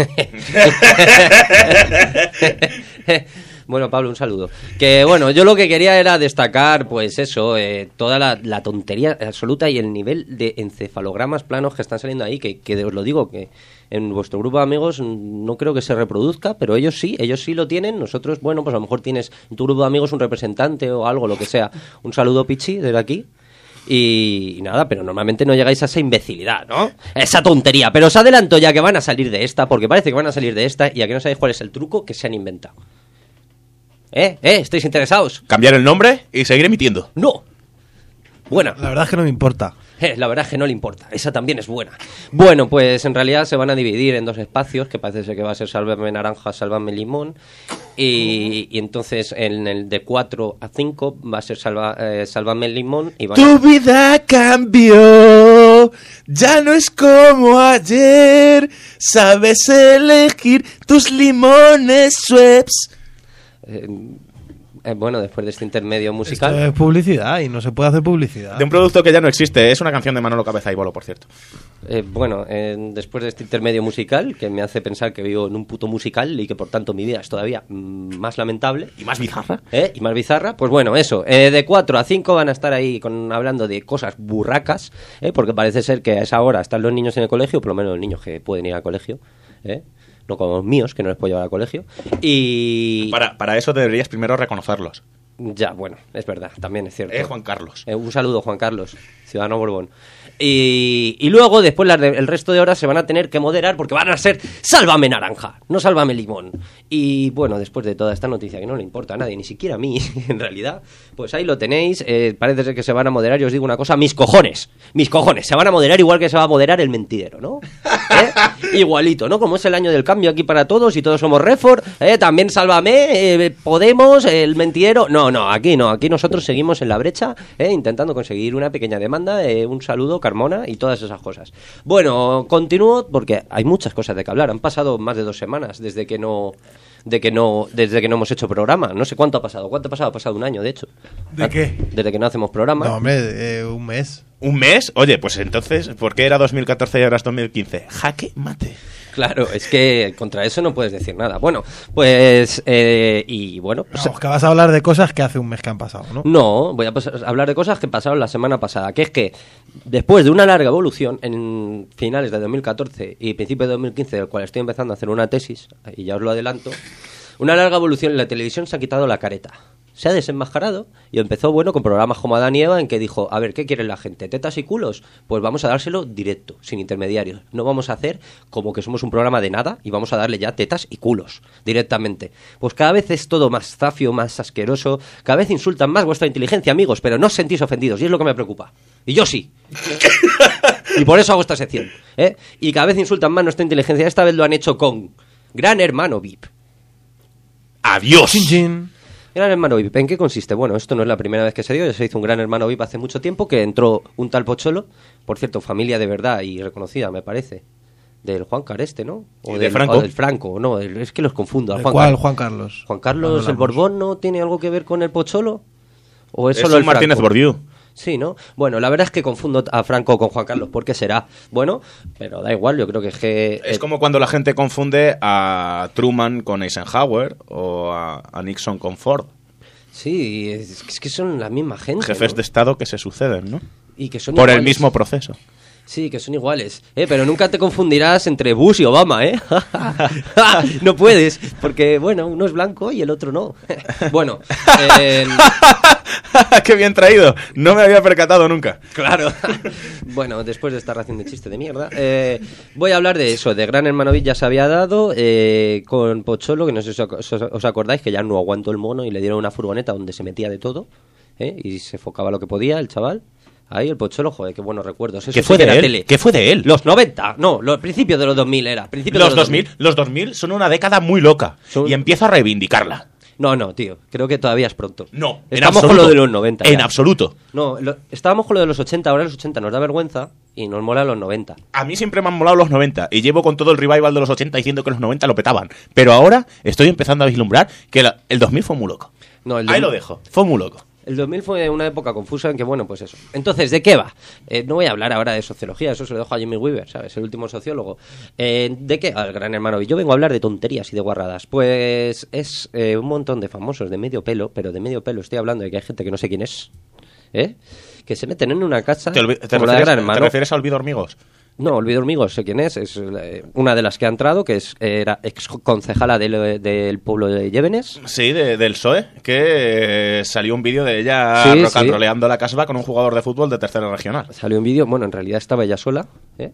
Bueno, Pablo, un saludo. Que bueno, yo lo que quería era destacar, pues eso, eh, toda la, la tontería absoluta y el nivel de encefalogramas planos que están saliendo ahí, que, que os lo digo, que en vuestro grupo de amigos no creo que se reproduzca, pero ellos sí, ellos sí lo tienen. Nosotros, bueno, pues a lo mejor tienes en tu grupo de amigos un representante o algo, lo que sea. Un saludo, Pichi, desde aquí. Y, y nada, pero normalmente no llegáis a esa imbecilidad, ¿no? Esa tontería. Pero os adelanto ya que van a salir de esta, porque parece que van a salir de esta y aquí no sabéis cuál es el truco que se han inventado. ¿Eh? ¿Eh? ¿Estáis interesados? Cambiar el nombre y seguir emitiendo. ¡No! Buena. La verdad es que no me importa. Eh, la verdad es que no le importa. Esa también es buena. Bueno, pues en realidad se van a dividir en dos espacios, que parece ser que va a ser Sálvame Naranja, Sálvame Limón. Y, y entonces en el de cuatro a cinco va a ser salva, eh, Sálvame Limón. Y van tu a... vida cambió, ya no es como ayer. Sabes elegir tus limones Schweppes. Eh, eh, bueno, después de este intermedio musical. Esto es publicidad y no se puede hacer publicidad. De un producto que ya no existe. Es una canción de Manolo Cabeza y Bolo, por cierto. Eh, bueno, eh, después de este intermedio musical, que me hace pensar que vivo en un puto musical y que por tanto mi vida es todavía mm, más lamentable. Y más bizarra. ¿Eh? Y más bizarra. Pues bueno, eso. Eh, de cuatro a cinco van a estar ahí con, hablando de cosas burracas, ¿eh? Porque parece ser que a esa hora están los niños en el colegio, por lo menos los niños que pueden ir al colegio, ¿eh? No como los míos, que no les puedo llevar al colegio. Y... Para, para eso deberías primero reconocerlos. Ya, bueno, es verdad, también es cierto. Eh, Juan Carlos. Eh, un saludo, Juan Carlos, ciudadano Borbón. Y, y luego, después, las de, el resto de horas se van a tener que moderar porque van a ser Sálvame Naranja, no Sálvame Limón. Y bueno, después de toda esta noticia que no le importa a nadie, ni siquiera a mí, en realidad, pues ahí lo tenéis. Eh, parece ser que se van a moderar, y os digo una cosa, mis cojones, mis cojones, se van a moderar igual que se va a moderar el mentidero, ¿no? ¿Eh? Igualito, ¿no? Como es el año del cambio aquí para todos y todos somos Refor, ¿eh? También Sálvame, eh, Podemos, el mentidero. No, no, aquí no, aquí nosotros seguimos en la brecha, ¿eh? Intentando conseguir una pequeña demanda. Eh, un saludo, Carmona, y todas esas cosas. Bueno, continúo porque hay muchas cosas de que hablar. Han pasado más de dos semanas desde que no... de que no desde que no hemos hecho programa. No sé cuánto ha pasado. ¿Cuánto ha pasado? Ha pasado un año, de hecho. ¿De qué? Desde que no hacemos programa. No, hombre, eh, un mes. ¿Un mes? Oye, pues entonces, ¿por qué era dos mil catorce y ahora es dos mil quince? Jaque mate. Claro, es que contra eso no puedes decir nada. Bueno, pues... Eh, y bueno... Pues, Vamos, que vas a hablar de cosas que hace un mes que han pasado, ¿no? No, voy a pas- hablar de cosas que pasaron la semana pasada. Que es que, después de una larga evolución, en finales de dos mil catorce y principios de dos mil quince, del cual estoy empezando a hacer una tesis, y ya os lo adelanto, una larga evolución en la televisión se ha quitado la careta. se ha desenmascarado y empezó, bueno, con programas como Adán y Eva, en que dijo, a ver, ¿qué quiere la gente? ¿Tetas y culos? Pues vamos a dárselo directo, sin intermediarios. No vamos a hacer como que somos un programa de nada y vamos a darle ya tetas y culos directamente. Pues cada vez es todo más zafio, más asqueroso, cada vez insultan más vuestra inteligencia, amigos, pero no os sentís ofendidos, y es lo que me preocupa. Y yo sí. Y por eso hago esta sección, ¿eh? Y cada vez insultan más nuestra inteligencia. Esta vez lo han hecho con Gran Hermano V I P. ¡Adiós! Chin, chin. Gran Hermano V I P, ¿en qué consiste? Bueno, esto no es la primera vez que se dio, ya se hizo un Gran Hermano V I P hace mucho tiempo, que entró un tal Pocholo, por cierto, familia de verdad y reconocida, me parece, del Juan Careste, ¿no? O ¿Y del de Franco? O del Franco, no, el- es que los confundo. a ¿De Juan cuál Carlos. Juan Carlos? ¿Juan Carlos No el hablamos. Borbón no tiene algo que ver con el Pocholo? ¿O es Es solo un el Martínez Franco? Bordiú. Sí, ¿no? Bueno, la verdad es que confundo a Franco con Juan Carlos, ¿por qué será? Bueno, pero da igual, yo creo que es que... Es eh, como cuando la gente confunde a Truman con Eisenhower o a, a Nixon con Ford. Sí, es, es que son la misma gente, Jefes ¿no? de Estado que se suceden, ¿no? Y que son Por el iguales. mismo proceso. Sí, que son iguales. Eh, pero nunca te confundirás entre Bush y Obama, ¿eh? No puedes, porque, bueno, uno es blanco y el otro no. Bueno, eh, ¡Qué bien traído! No me había percatado nunca. claro. Bueno, después de esta ración de chiste de mierda, eh, voy a hablar de eso, de Gran Hermano V I P ya se había dado, eh, con Pocholo, que no sé si os os acordáis, que ya no aguantó el mono y le dieron una furgoneta donde se metía de todo, ¿eh? Y se enfocaba lo que podía, el chaval. Ahí el Pocholo, joder, qué buenos recuerdos. Eso ¿Qué sí fue que de era él? tele. ¿Qué fue de él? Los noventa, no, los principios de los dos mil era. Principios Los de los dos mil, los dos mil son una década muy loca. Son- Y empiezo a reivindicarla. No, no, tío, creo que todavía es pronto. No, en Estamos con absoluto. lo de los noventa. En ya. absoluto. No, lo- estábamos con lo de los ochenta, ahora los ochenta nos da vergüenza y nos mola los noventa. A mí siempre me han molado los noventa y llevo con todo el revival de los ochenta diciendo que los noventa lo petaban. Pero ahora estoy empezando a vislumbrar que la- el dos mil fue muy loco. No, el Ahí dos- lo dejo. Fue muy loco. El dos mil fue una época confusa en que, bueno, pues eso. Entonces, ¿de qué va? Eh, no voy a hablar ahora de sociología, eso se lo dejo a Jimmy Weaver, ¿sabes? El último sociólogo. Eh, ¿De qué? Al Gran Hermano. Y yo vengo a hablar de tonterías y de guarradas. Pues es eh, un montón de famosos de medio pelo, pero de medio pelo estoy hablando de que hay gente que no sé quién es, ¿eh? Que se meten en una casa ¿Te, olvi- te como la de refieres, Gran ¿Te Hermano. refieres a Olvido Hormigos? No, Olvido Hormigos, sé quién es. Es eh, una de las que ha entrado, que es era ex concejala del, del pueblo de Llévenes. Sí, de- del P S O E, que eh, salió un vídeo de ella Sí, rock and sí. rolleando la casba con un jugador de fútbol de tercera regional. Salió un vídeo, bueno, en realidad estaba ella sola, ¿eh?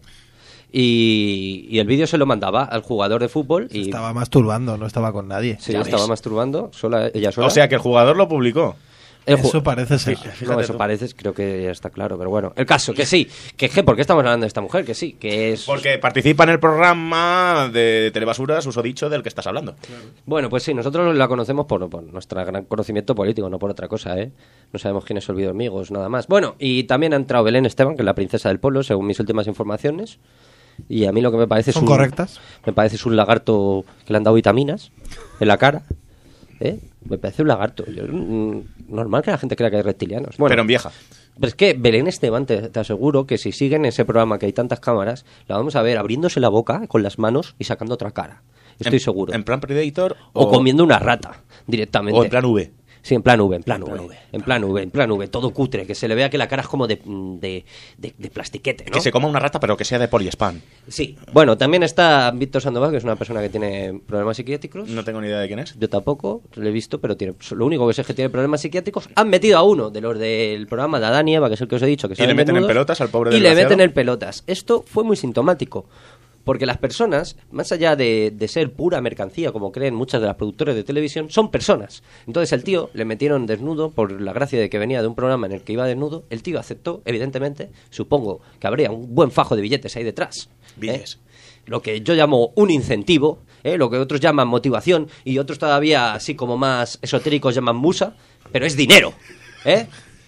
Y, y el vídeo se lo mandaba al jugador de fútbol y Estaba masturbando, no estaba con nadie. sí, Ya estaba ves. masturbando, sola, ella sola. O sea que el jugador lo publicó. El ju- Eso parece ser. No, eso parece, creo que ya está claro, pero bueno. El caso, que sí, que je, ¿por qué estamos hablando de esta mujer? Que sí, que es... Porque participa en el programa de Telebasuras, uso dicho, del que estás hablando. Bueno, pues sí, nosotros la conocemos por, por nuestro gran conocimiento político, no por otra cosa, ¿eh? No sabemos quién es Olvido Hormigos, nada más. Bueno, y también ha entrado Belén Esteban, que es la princesa del pueblo, según mis últimas informaciones. Y a mí lo que me parece es ¿Son un... correctas? Me parece es un lagarto que le han dado vitaminas en la cara. ¿Eh? Me parece un lagarto. Yo- mm, normal que la gente crea que hay reptilianos. Bueno, Pero en vieja. pero es que Belén Esteban, te, te aseguro que si siguen ese programa que hay tantas cámaras, la vamos a ver abriéndose la boca con las manos y sacando otra cara. Estoy En- seguro. En plan Predator O comiendo una rata directamente. O en plan V. Sí, en plan V, en plan V. En plan V, en plan V. Todo cutre, que se le vea que la cara es como de, de, de, de plastiquete, ¿no? Que se coma una rata, pero que sea de poliespan. Sí. Bueno, también está Víctor Sandoval, que es una persona que tiene problemas psiquiátricos. No tengo ni idea de quién es. Yo tampoco, lo he visto, pero tiene, lo único que sé es que tiene problemas psiquiátricos. Han metido a uno de los del programa de Adán y Eva, que es el que os he dicho, que Y salen le meten en desnudos, pelotas al pobre Y le desgraciado. meten en pelotas. Esto fue muy sintomático. Porque las personas, más allá de, de ser pura mercancía, como creen muchas de las productores de televisión, son personas. Entonces el tío le metieron desnudo por la gracia de que venía de un programa en el que iba desnudo. El tío aceptó, evidentemente. Supongo que habría un buen fajo de billetes ahí detrás. Billetes. ¿eh? Lo que yo llamo un incentivo, ¿eh? Lo que otros llaman motivación y otros todavía así como más esotéricos llaman musa, pero es dinero, ¿eh?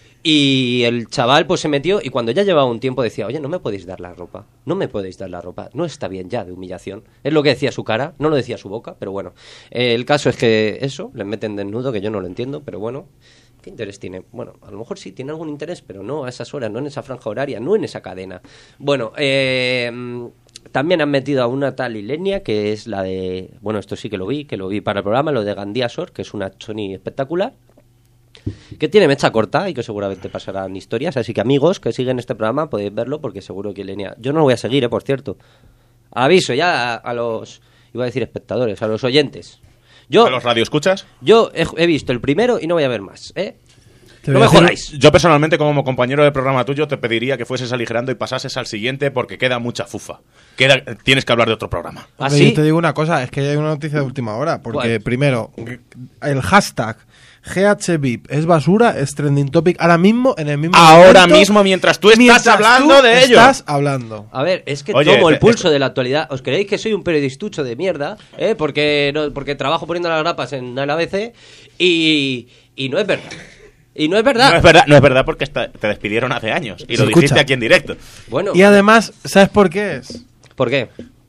Y el chaval pues se metió y cuando ya llevaba un tiempo decía, oye, no me podéis dar la ropa, no me podéis dar la ropa, no está bien ya de humillación. Es lo que decía su cara, no lo decía su boca, pero bueno. Eh, el caso es que eso, le meten desnudo, que yo no lo entiendo, pero bueno. ¿Qué interés tiene? Bueno, a lo mejor sí tiene algún interés, pero no a esas horas, no en esa franja horaria, no en esa cadena. Bueno, eh, también han metido a una tal Ilenia, que es la de... Bueno, esto sí que lo vi, que lo vi para el programa, lo de Gandía Sor, que es una choni espectacular, que tiene mecha corta y que seguramente pasarán historias. Así que amigos que siguen este programa podéis verlo porque seguro que Ilenia... Yo no lo voy a seguir, eh, por cierto. Aviso ya a, a los... Iba a decir espectadores, a los oyentes. Yo, ¿A los radioescuchas? Yo he, he visto el primero y no voy a ver más, ¿eh? Te No voy me a decir- jodáis. Yo personalmente, como compañero de programa tuyo, te pediría que fueses aligerando y pasases al siguiente porque queda mucha fufa. Queda, tienes que hablar de otro programa. ¿Ah, Hombre, yo te digo una cosa, es que hay una noticia de última hora, porque ¿Cuál? primero, el hashtag G H V I P es basura, es trending topic ahora mismo, en el mismo Ahora momento, mismo, mientras tú estás mientras hablando tú de ello. estás hablando. A ver, es que Oye, tomo el te- pulso de la actualidad. ¿Os creéis que soy un periodistucho de mierda? ¿Eh? Porque, no, porque trabajo poniendo las grapas en el A B C y, y no es verdad. Y no es verdad. No es verdad, no es verdad porque está- te despidieron hace años y lo Escucha. dijiste aquí en directo. Bueno, Y además, ¿sabes por qué es? ¿por qué?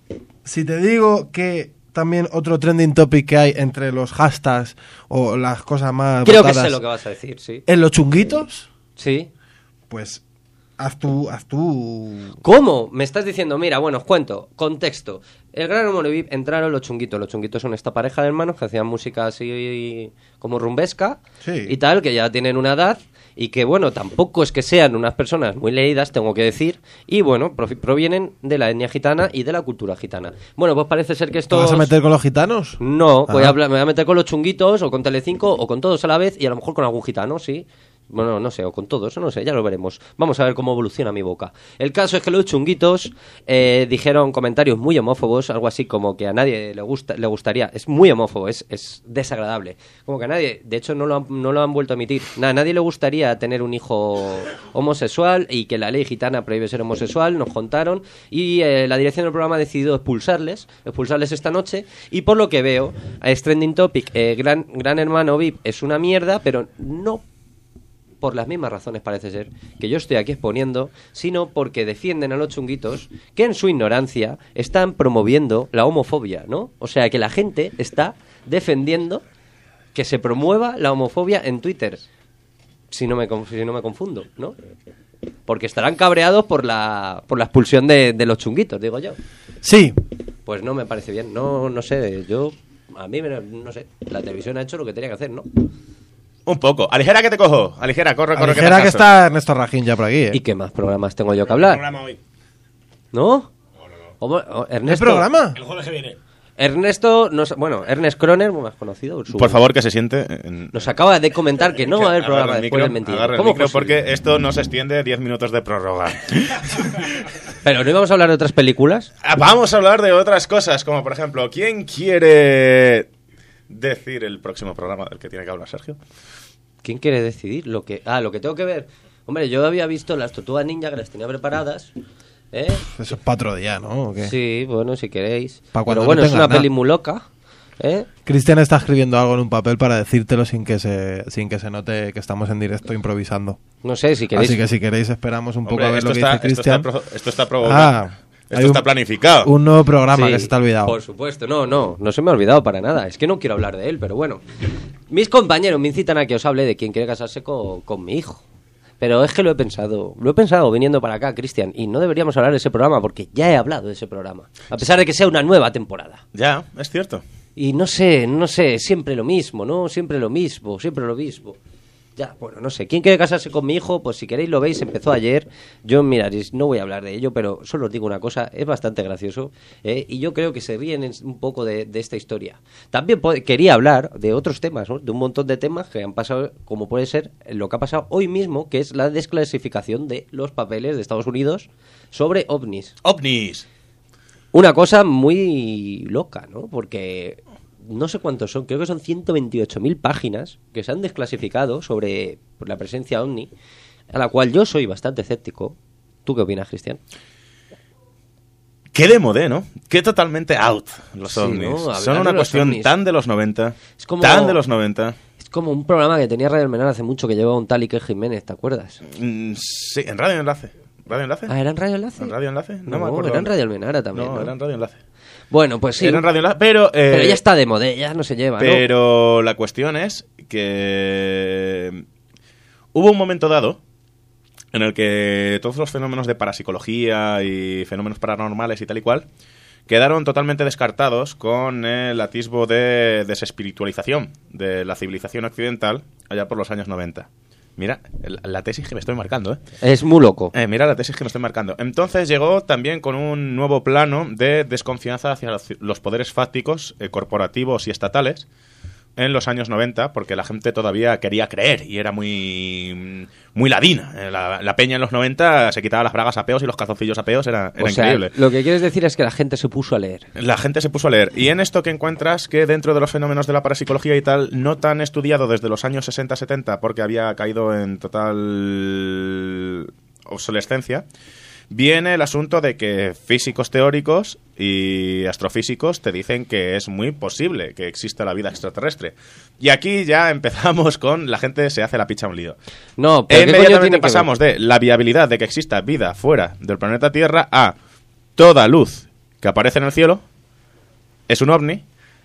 Si te digo que también otro trending topic que hay entre los hashtags o las cosas más Creo que votadas sé lo que vas a decir, sí. en los chunguitos, Sí. pues haz tú, haz tú... ¿Cómo? Me estás diciendo, mira, bueno, os cuento, contexto. El Gran Hermano V I P entraron los chunguitos. Los chunguitos son esta pareja de hermanos que hacían música así como rumbesca Sí. y tal, que ya tienen una edad y que, bueno, tampoco es que sean unas personas muy leídas, tengo que decir, y, bueno, profi- provienen de la etnia gitana y de la cultura gitana. Bueno, pues parece ser que ¿Te esto... vas a meter con los gitanos? No, voy a Ah. hablar, me voy a meter con los chunguitos o con Telecinco o con todos a la vez y a lo mejor con algún gitano, sí. Bueno, no sé, o con todos, no sé, ya lo veremos. Vamos a ver cómo evoluciona mi boca. El caso es que los chunguitos eh, dijeron comentarios muy homófobos, algo así como que a nadie le gusta, le gustaría. Es muy homófobo, es, es desagradable. Como que a nadie, de hecho no lo han, no lo han vuelto a emitir. Nada, a nadie le gustaría tener un hijo homosexual y que la ley gitana prohíbe ser homosexual, nos contaron. Y eh, la dirección del programa ha decidido expulsarles, expulsarles esta noche. Y por lo que veo, es trending topic, eh, Gran, Gran Hermano V I P es una mierda, pero no por las mismas razones parece ser que yo estoy aquí exponiendo, sino porque defienden a los chunguitos que en su ignorancia están promoviendo la homofobia, ¿no? O sea, que la gente está defendiendo que se promueva la homofobia en Twitter, si no me, conf- si no me confundo, ¿no? Porque estarán cabreados por la, por la expulsión de, de los chunguitos, digo yo. Sí. Pues no me parece bien, no, no sé, yo, a mí, me- no sé, la televisión ha hecho lo que tenía que hacer, ¿no? Un poco. Aligera que te cojo. Aligera, corre, corre. Aligera te que paso. está Ernesto Rajín ya por aquí, ¿eh? ¿Y qué más programas tengo yo que hablar? Programa hoy. ¿No? ¿Cómo? Oh, Ernesto, ¿Qué programa? El jueves que viene. Ernesto, nos, bueno, Ernest Kroner, más conocido. su- Por favor, que se siente. En... Nos acaba de comentar que no va a haber programa Agarra el después micro, del mentido. agarra el ¿Cómo micro posible? porque esto no se extiende diez minutos de prórroga. Pero no íbamos a hablar de otras películas. Ah, Vamos a hablar de otras cosas, como por ejemplo, ¿quién quiere decir el próximo programa del que tiene que hablar Sergio? ¿Quién quiere decidir lo que? Ah, lo que tengo que ver. Hombre, yo había visto las tortugas ninja que las tenía preparadas. ¿Eh? Eso es para otro día, ¿no? ¿O qué? Sí, bueno, si queréis. Pa' cuando Pero bueno, no es tengas una peli nada. muy loca. ¿Eh? Cristian está escribiendo algo en un papel para decírtelo sin que se sin que se note que estamos en directo improvisando. No sé, si queréis. Así que si queréis esperamos un poco Hombre, a ver esto lo que está- dice esto está Cristian. pro- esto está provocado. Ah, Esto hay está un- planificado. Un nuevo programa Sí, que se te ha olvidado. Por supuesto, no, no, no se me ha olvidado para nada. Es que no quiero hablar de él, pero bueno. Mis compañeros me incitan a que os hable de quién quiere casarse con, con mi hijo. Pero es que lo he pensado, lo he pensado viniendo para acá, Cristian, y no deberíamos hablar de ese programa porque ya he hablado de ese programa. A pesar de que sea una nueva temporada. Ya, es cierto. Y no sé, no sé, siempre lo mismo, ¿no? Siempre lo mismo, siempre lo mismo. Ya, bueno, no sé. ¿Quién quiere casarse con mi hijo? Pues si queréis lo veis, empezó ayer. Yo, miraréis, no voy a hablar de ello, pero solo os digo una cosa, es bastante gracioso. ¿eh? Y yo creo que se ríen en- un poco de, de esta historia. También po- quería hablar de otros temas, ¿no? De un montón de temas que han pasado, como puede ser lo que ha pasado hoy mismo, que es la desclasificación de los papeles de Estados Unidos sobre ovnis. ¡Ovnis! Una cosa muy loca, ¿no? Porque no sé cuántos son, creo que son ciento veintiocho mil páginas que se han desclasificado sobre la presencia ovni, a la cual yo soy bastante escéptico. ¿Tú qué opinas, Cristian? Qué de modé, ¿no? Qué totalmente out los Sí, ovnis. ¿no? Hablar Son de una los cuestión ovnis. tan de los noventa. Es como- Tan de los noventa. Es como un programa que tenía Radio Almenar hace mucho que llevaba un tal Iker Jiménez, ¿te acuerdas? Mm, sí, en Radio Enlace. ¿Radio Enlace? Ah, ¿era en Radio Enlace? ¿En Radio Enlace? No, No, me acuerdo. era en Radio Almenara también, No, ¿no? era en Radio Enlace. Bueno, pues sí. Era en Radio Enlace, pero... eh, Pero ya está de moda, ya no se lleva, ¿no? Pero la cuestión es que hubo un momento dado en el que todos los fenómenos de parapsicología y fenómenos paranormales y tal y cual quedaron totalmente descartados con el atisbo de desespiritualización de la civilización occidental allá por los años noventa. Mira, la tesis que me estoy marcando, ¿eh? Es muy loco. Eh, mira la tesis que me estoy marcando. Entonces llegó también con un nuevo plano de desconfianza hacia los poderes fácticos, eh, corporativos y estatales en los años noventa, porque la gente todavía quería creer y era muy muy ladina. La, la peña en los noventa se quitaba las bragas a peos y los calzoncillos a peos, era, era o sea, increíble. Lo que quieres decir es que la gente se puso a leer. La gente se puso a leer. Y en esto que encuentras que dentro de los fenómenos de la parapsicología y tal, no tan estudiado desde los años sesenta setenta, porque había caído en total obsolescencia, viene el asunto de que físicos teóricos y astrofísicos te dicen que es muy posible que exista la vida extraterrestre. Y aquí ya empezamos con la gente se hace la picha un lío. No, pero inmediatamente pasamos de la viabilidad de que exista vida fuera del planeta Tierra a toda luz que aparece en el cielo es un ovni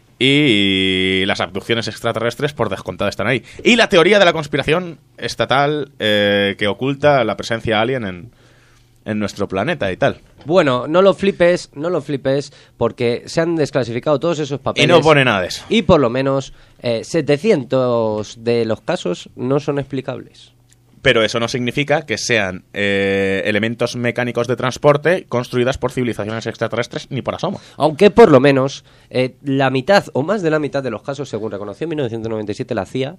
y las abducciones extraterrestres por descontado están ahí. Y la teoría de la conspiración estatal eh, que oculta la presencia alien en en nuestro planeta y tal. Bueno, no lo flipes, no lo flipes, porque se han desclasificado todos esos papeles. Y no pone nada de eso. Y por lo menos eh, setecientos de los casos no son explicables. Pero eso no significa que sean eh, elementos mecánicos de transporte construidas por civilizaciones extraterrestres ni por asomo. Aunque por lo menos eh, la mitad o más de la mitad de los casos, según reconoció en mil novecientos noventa y siete la C I A,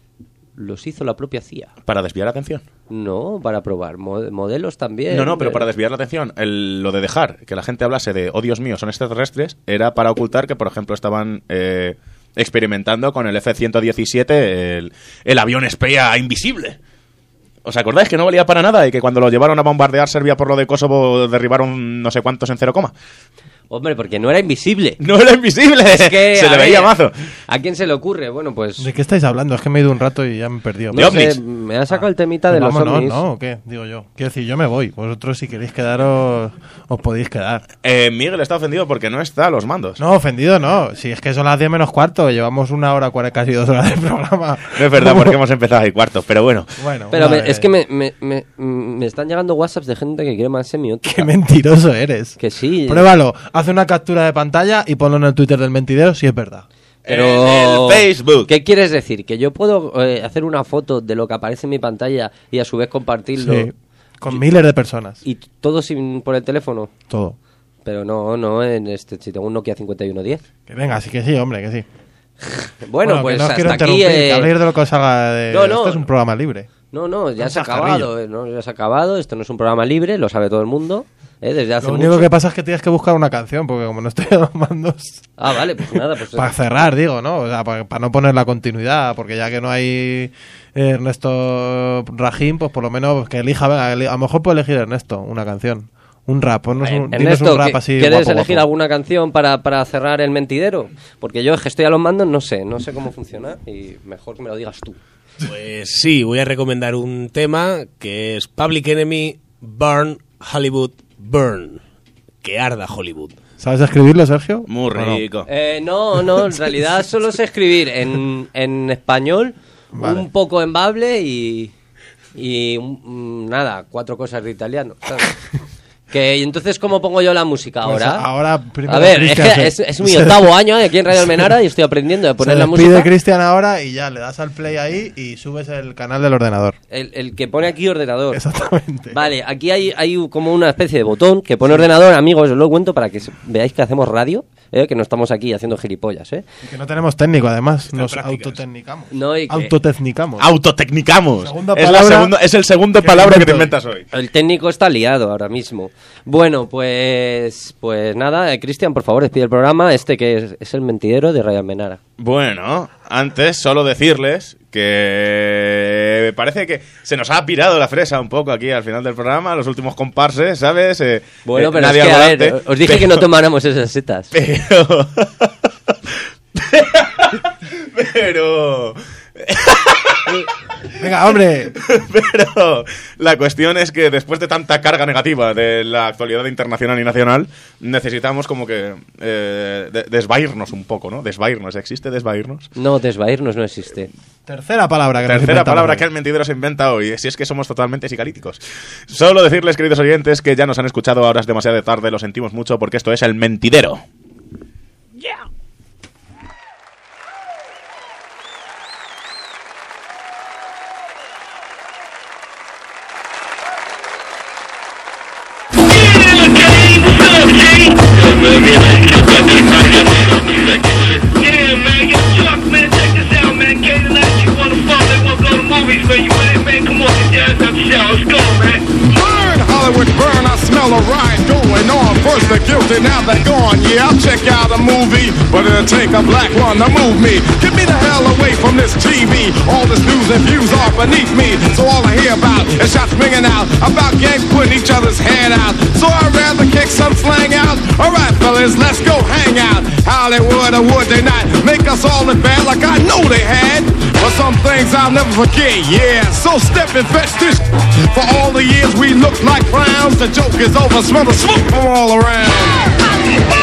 los hizo la propia C I A. ¿Para desviar la atención? No, para probar mod- modelos también. No, no, pero para desviar la atención. El, lo de dejar que la gente hablase de, oh Dios mío, son extraterrestres, era para ocultar que, por ejemplo, estaban eh, experimentando con el F ciento diecisiete, el, el avión espía invisible. ¿Os acordáis que no valía para nada y que cuando lo llevaron a bombardear Serbia por lo de Kosovo derribaron no sé cuántos en cero coma? Hombre, porque no era invisible. ¡No era invisible! Es que, se le ver, veía mazo. ¿A quién se le ocurre? Bueno, pues... ¿De qué estáis hablando? Es que me he ido un rato y ya me he perdido. No sé, me ha sacado el temita de los Vámonos, ovnis. ¿no? ¿O qué? Digo yo. Quiero decir, yo me voy. Vosotros si queréis quedaros, os podéis quedar. Eh, Miguel está ofendido porque no está a los mandos. No, ofendido no. Si es que son las diez menos cuarto, llevamos una hora, casi dos horas de programa. No es verdad, porque hemos empezado ahí cuarto, pero bueno. Bueno, pero vale. me, es que me, me, me, me están llegando WhatsApps de gente que quiere más semiótica. Qué mentiroso eres. Que sí. Pruébalo. Haz una captura de pantalla y ponlo en el Twitter del mentidero si es verdad. Pero en el Facebook. ¿Qué quieres decir? ¿Que yo puedo eh, hacer una foto de lo que aparece en mi pantalla y a su vez compartirlo? Sí, con miles de personas. ¿Y todo sin por el teléfono? Todo. Pero no, no, en este, si tengo un Nokia cincuenta y uno diez. Que venga, sí que sí, hombre, que sí. Bueno, bueno pues que no os hasta quiero aquí... interrumpir, Eh... que habléis de lo que os haga de... No, no. Este es un programa libre. No, no, ya Un se ha chascarrillo. acabado, eh, ¿no? Ya se ha acabado, esto no es un programa libre, lo sabe todo el mundo, ¿eh? Desde hace Lo único mucho. que pasa es que tienes que buscar una canción, porque como no estoy a los mandos... Ah, vale, pues nada, pues... Para cerrar, digo, ¿no? O sea, para, para no poner la continuidad, porque ya que no hay Ernesto Rajín, pues por lo menos que elija, venga, eli- a lo mejor puede elegir Ernesto una canción. Un rap, ponnos un, dinos Ernesto, un rap ¿qui- así ¿quieres guapo, elegir guapo. alguna canción para, para cerrar el mentidero? Porque yo es que estoy a los mandos, no sé, no sé cómo funciona y mejor que me lo digas tú. Pues sí, voy a recomendar un tema que es Public Enemy, Burn, Hollywood, Burn. Que arda Hollywood. ¿Sabes escribirlo, Sergio? Muy rico. Eh, no, no, en realidad solo sé escribir en, en español, Vale. un poco en bable y, y mm, nada, cuatro cosas de italiano, ¿sabes? Que, y entonces, ¿cómo pongo yo la música Pues ahora? ahora primero a ver, es, Cristian que se- es, es mi se- octavo año aquí en Radio Almenara y estoy aprendiendo a poner Se la despide música. Cristian ahora y ya le das al play ahí y subes el canal del ordenador. El, el que pone aquí ordenador. Exactamente. Vale, aquí hay, hay como una especie de botón que pone ordenador, amigos, os lo cuento para que se- veáis que hacemos radio, ¿eh? Que no estamos aquí haciendo gilipollas, ¿eh? Y que no tenemos técnico, además. Nos autotecnicamos. No, y que- Autotecnicamos. Autotecnicamos. Segunda Es, la palabra segunda, es el segundo que palabra que te invento. inventas hoy. El técnico está liado ahora mismo. Bueno, pues pues nada, eh, Cristian, por favor, despide el programa, este que es, es el mentidero de Radio Almenara. Bueno, antes solo decirles que parece que se nos ha pirado la fresa un poco aquí al final del programa, los últimos comparses, ¿sabes? Eh, Bueno, eh, pero nadie es que, al a volante, ver, os dije pero- que no tomáramos esas setas. Pero... pero... Venga, hombre. Pero la cuestión es que después de tanta carga negativa de la actualidad internacional y nacional, necesitamos como que eh, de- desvairnos un poco, ¿no? Desvairnos. ¿Existe desvairnos? No, desvairnos no existe. Tercera palabra que nos Tercera inventamos palabra hoy. que el mentidero se inventa hoy, si es que somos totalmente psicalíticos. Solo decirles, queridos oyentes, que ya nos han escuchado, ahora es demasiado tarde, lo sentimos mucho porque esto es el mentidero. hell a riot going on. First the guilty, now they're gone. Yeah, I'll check out a movie, but it'll take a black one to move me. Get me the hell away from this T V. All this news and views are beneath me. So all I hear about is shots ringing out about gangs putting each other's head out. So I'd rather kick some slang out. Alright fellas, let's go hang out. Hollywood or would they not make us all in bad like I know they had? But some things I'll never forget, yeah. So step and fetch this. For all the years we looked like clowns. The joke is over, smell the smoke from all around.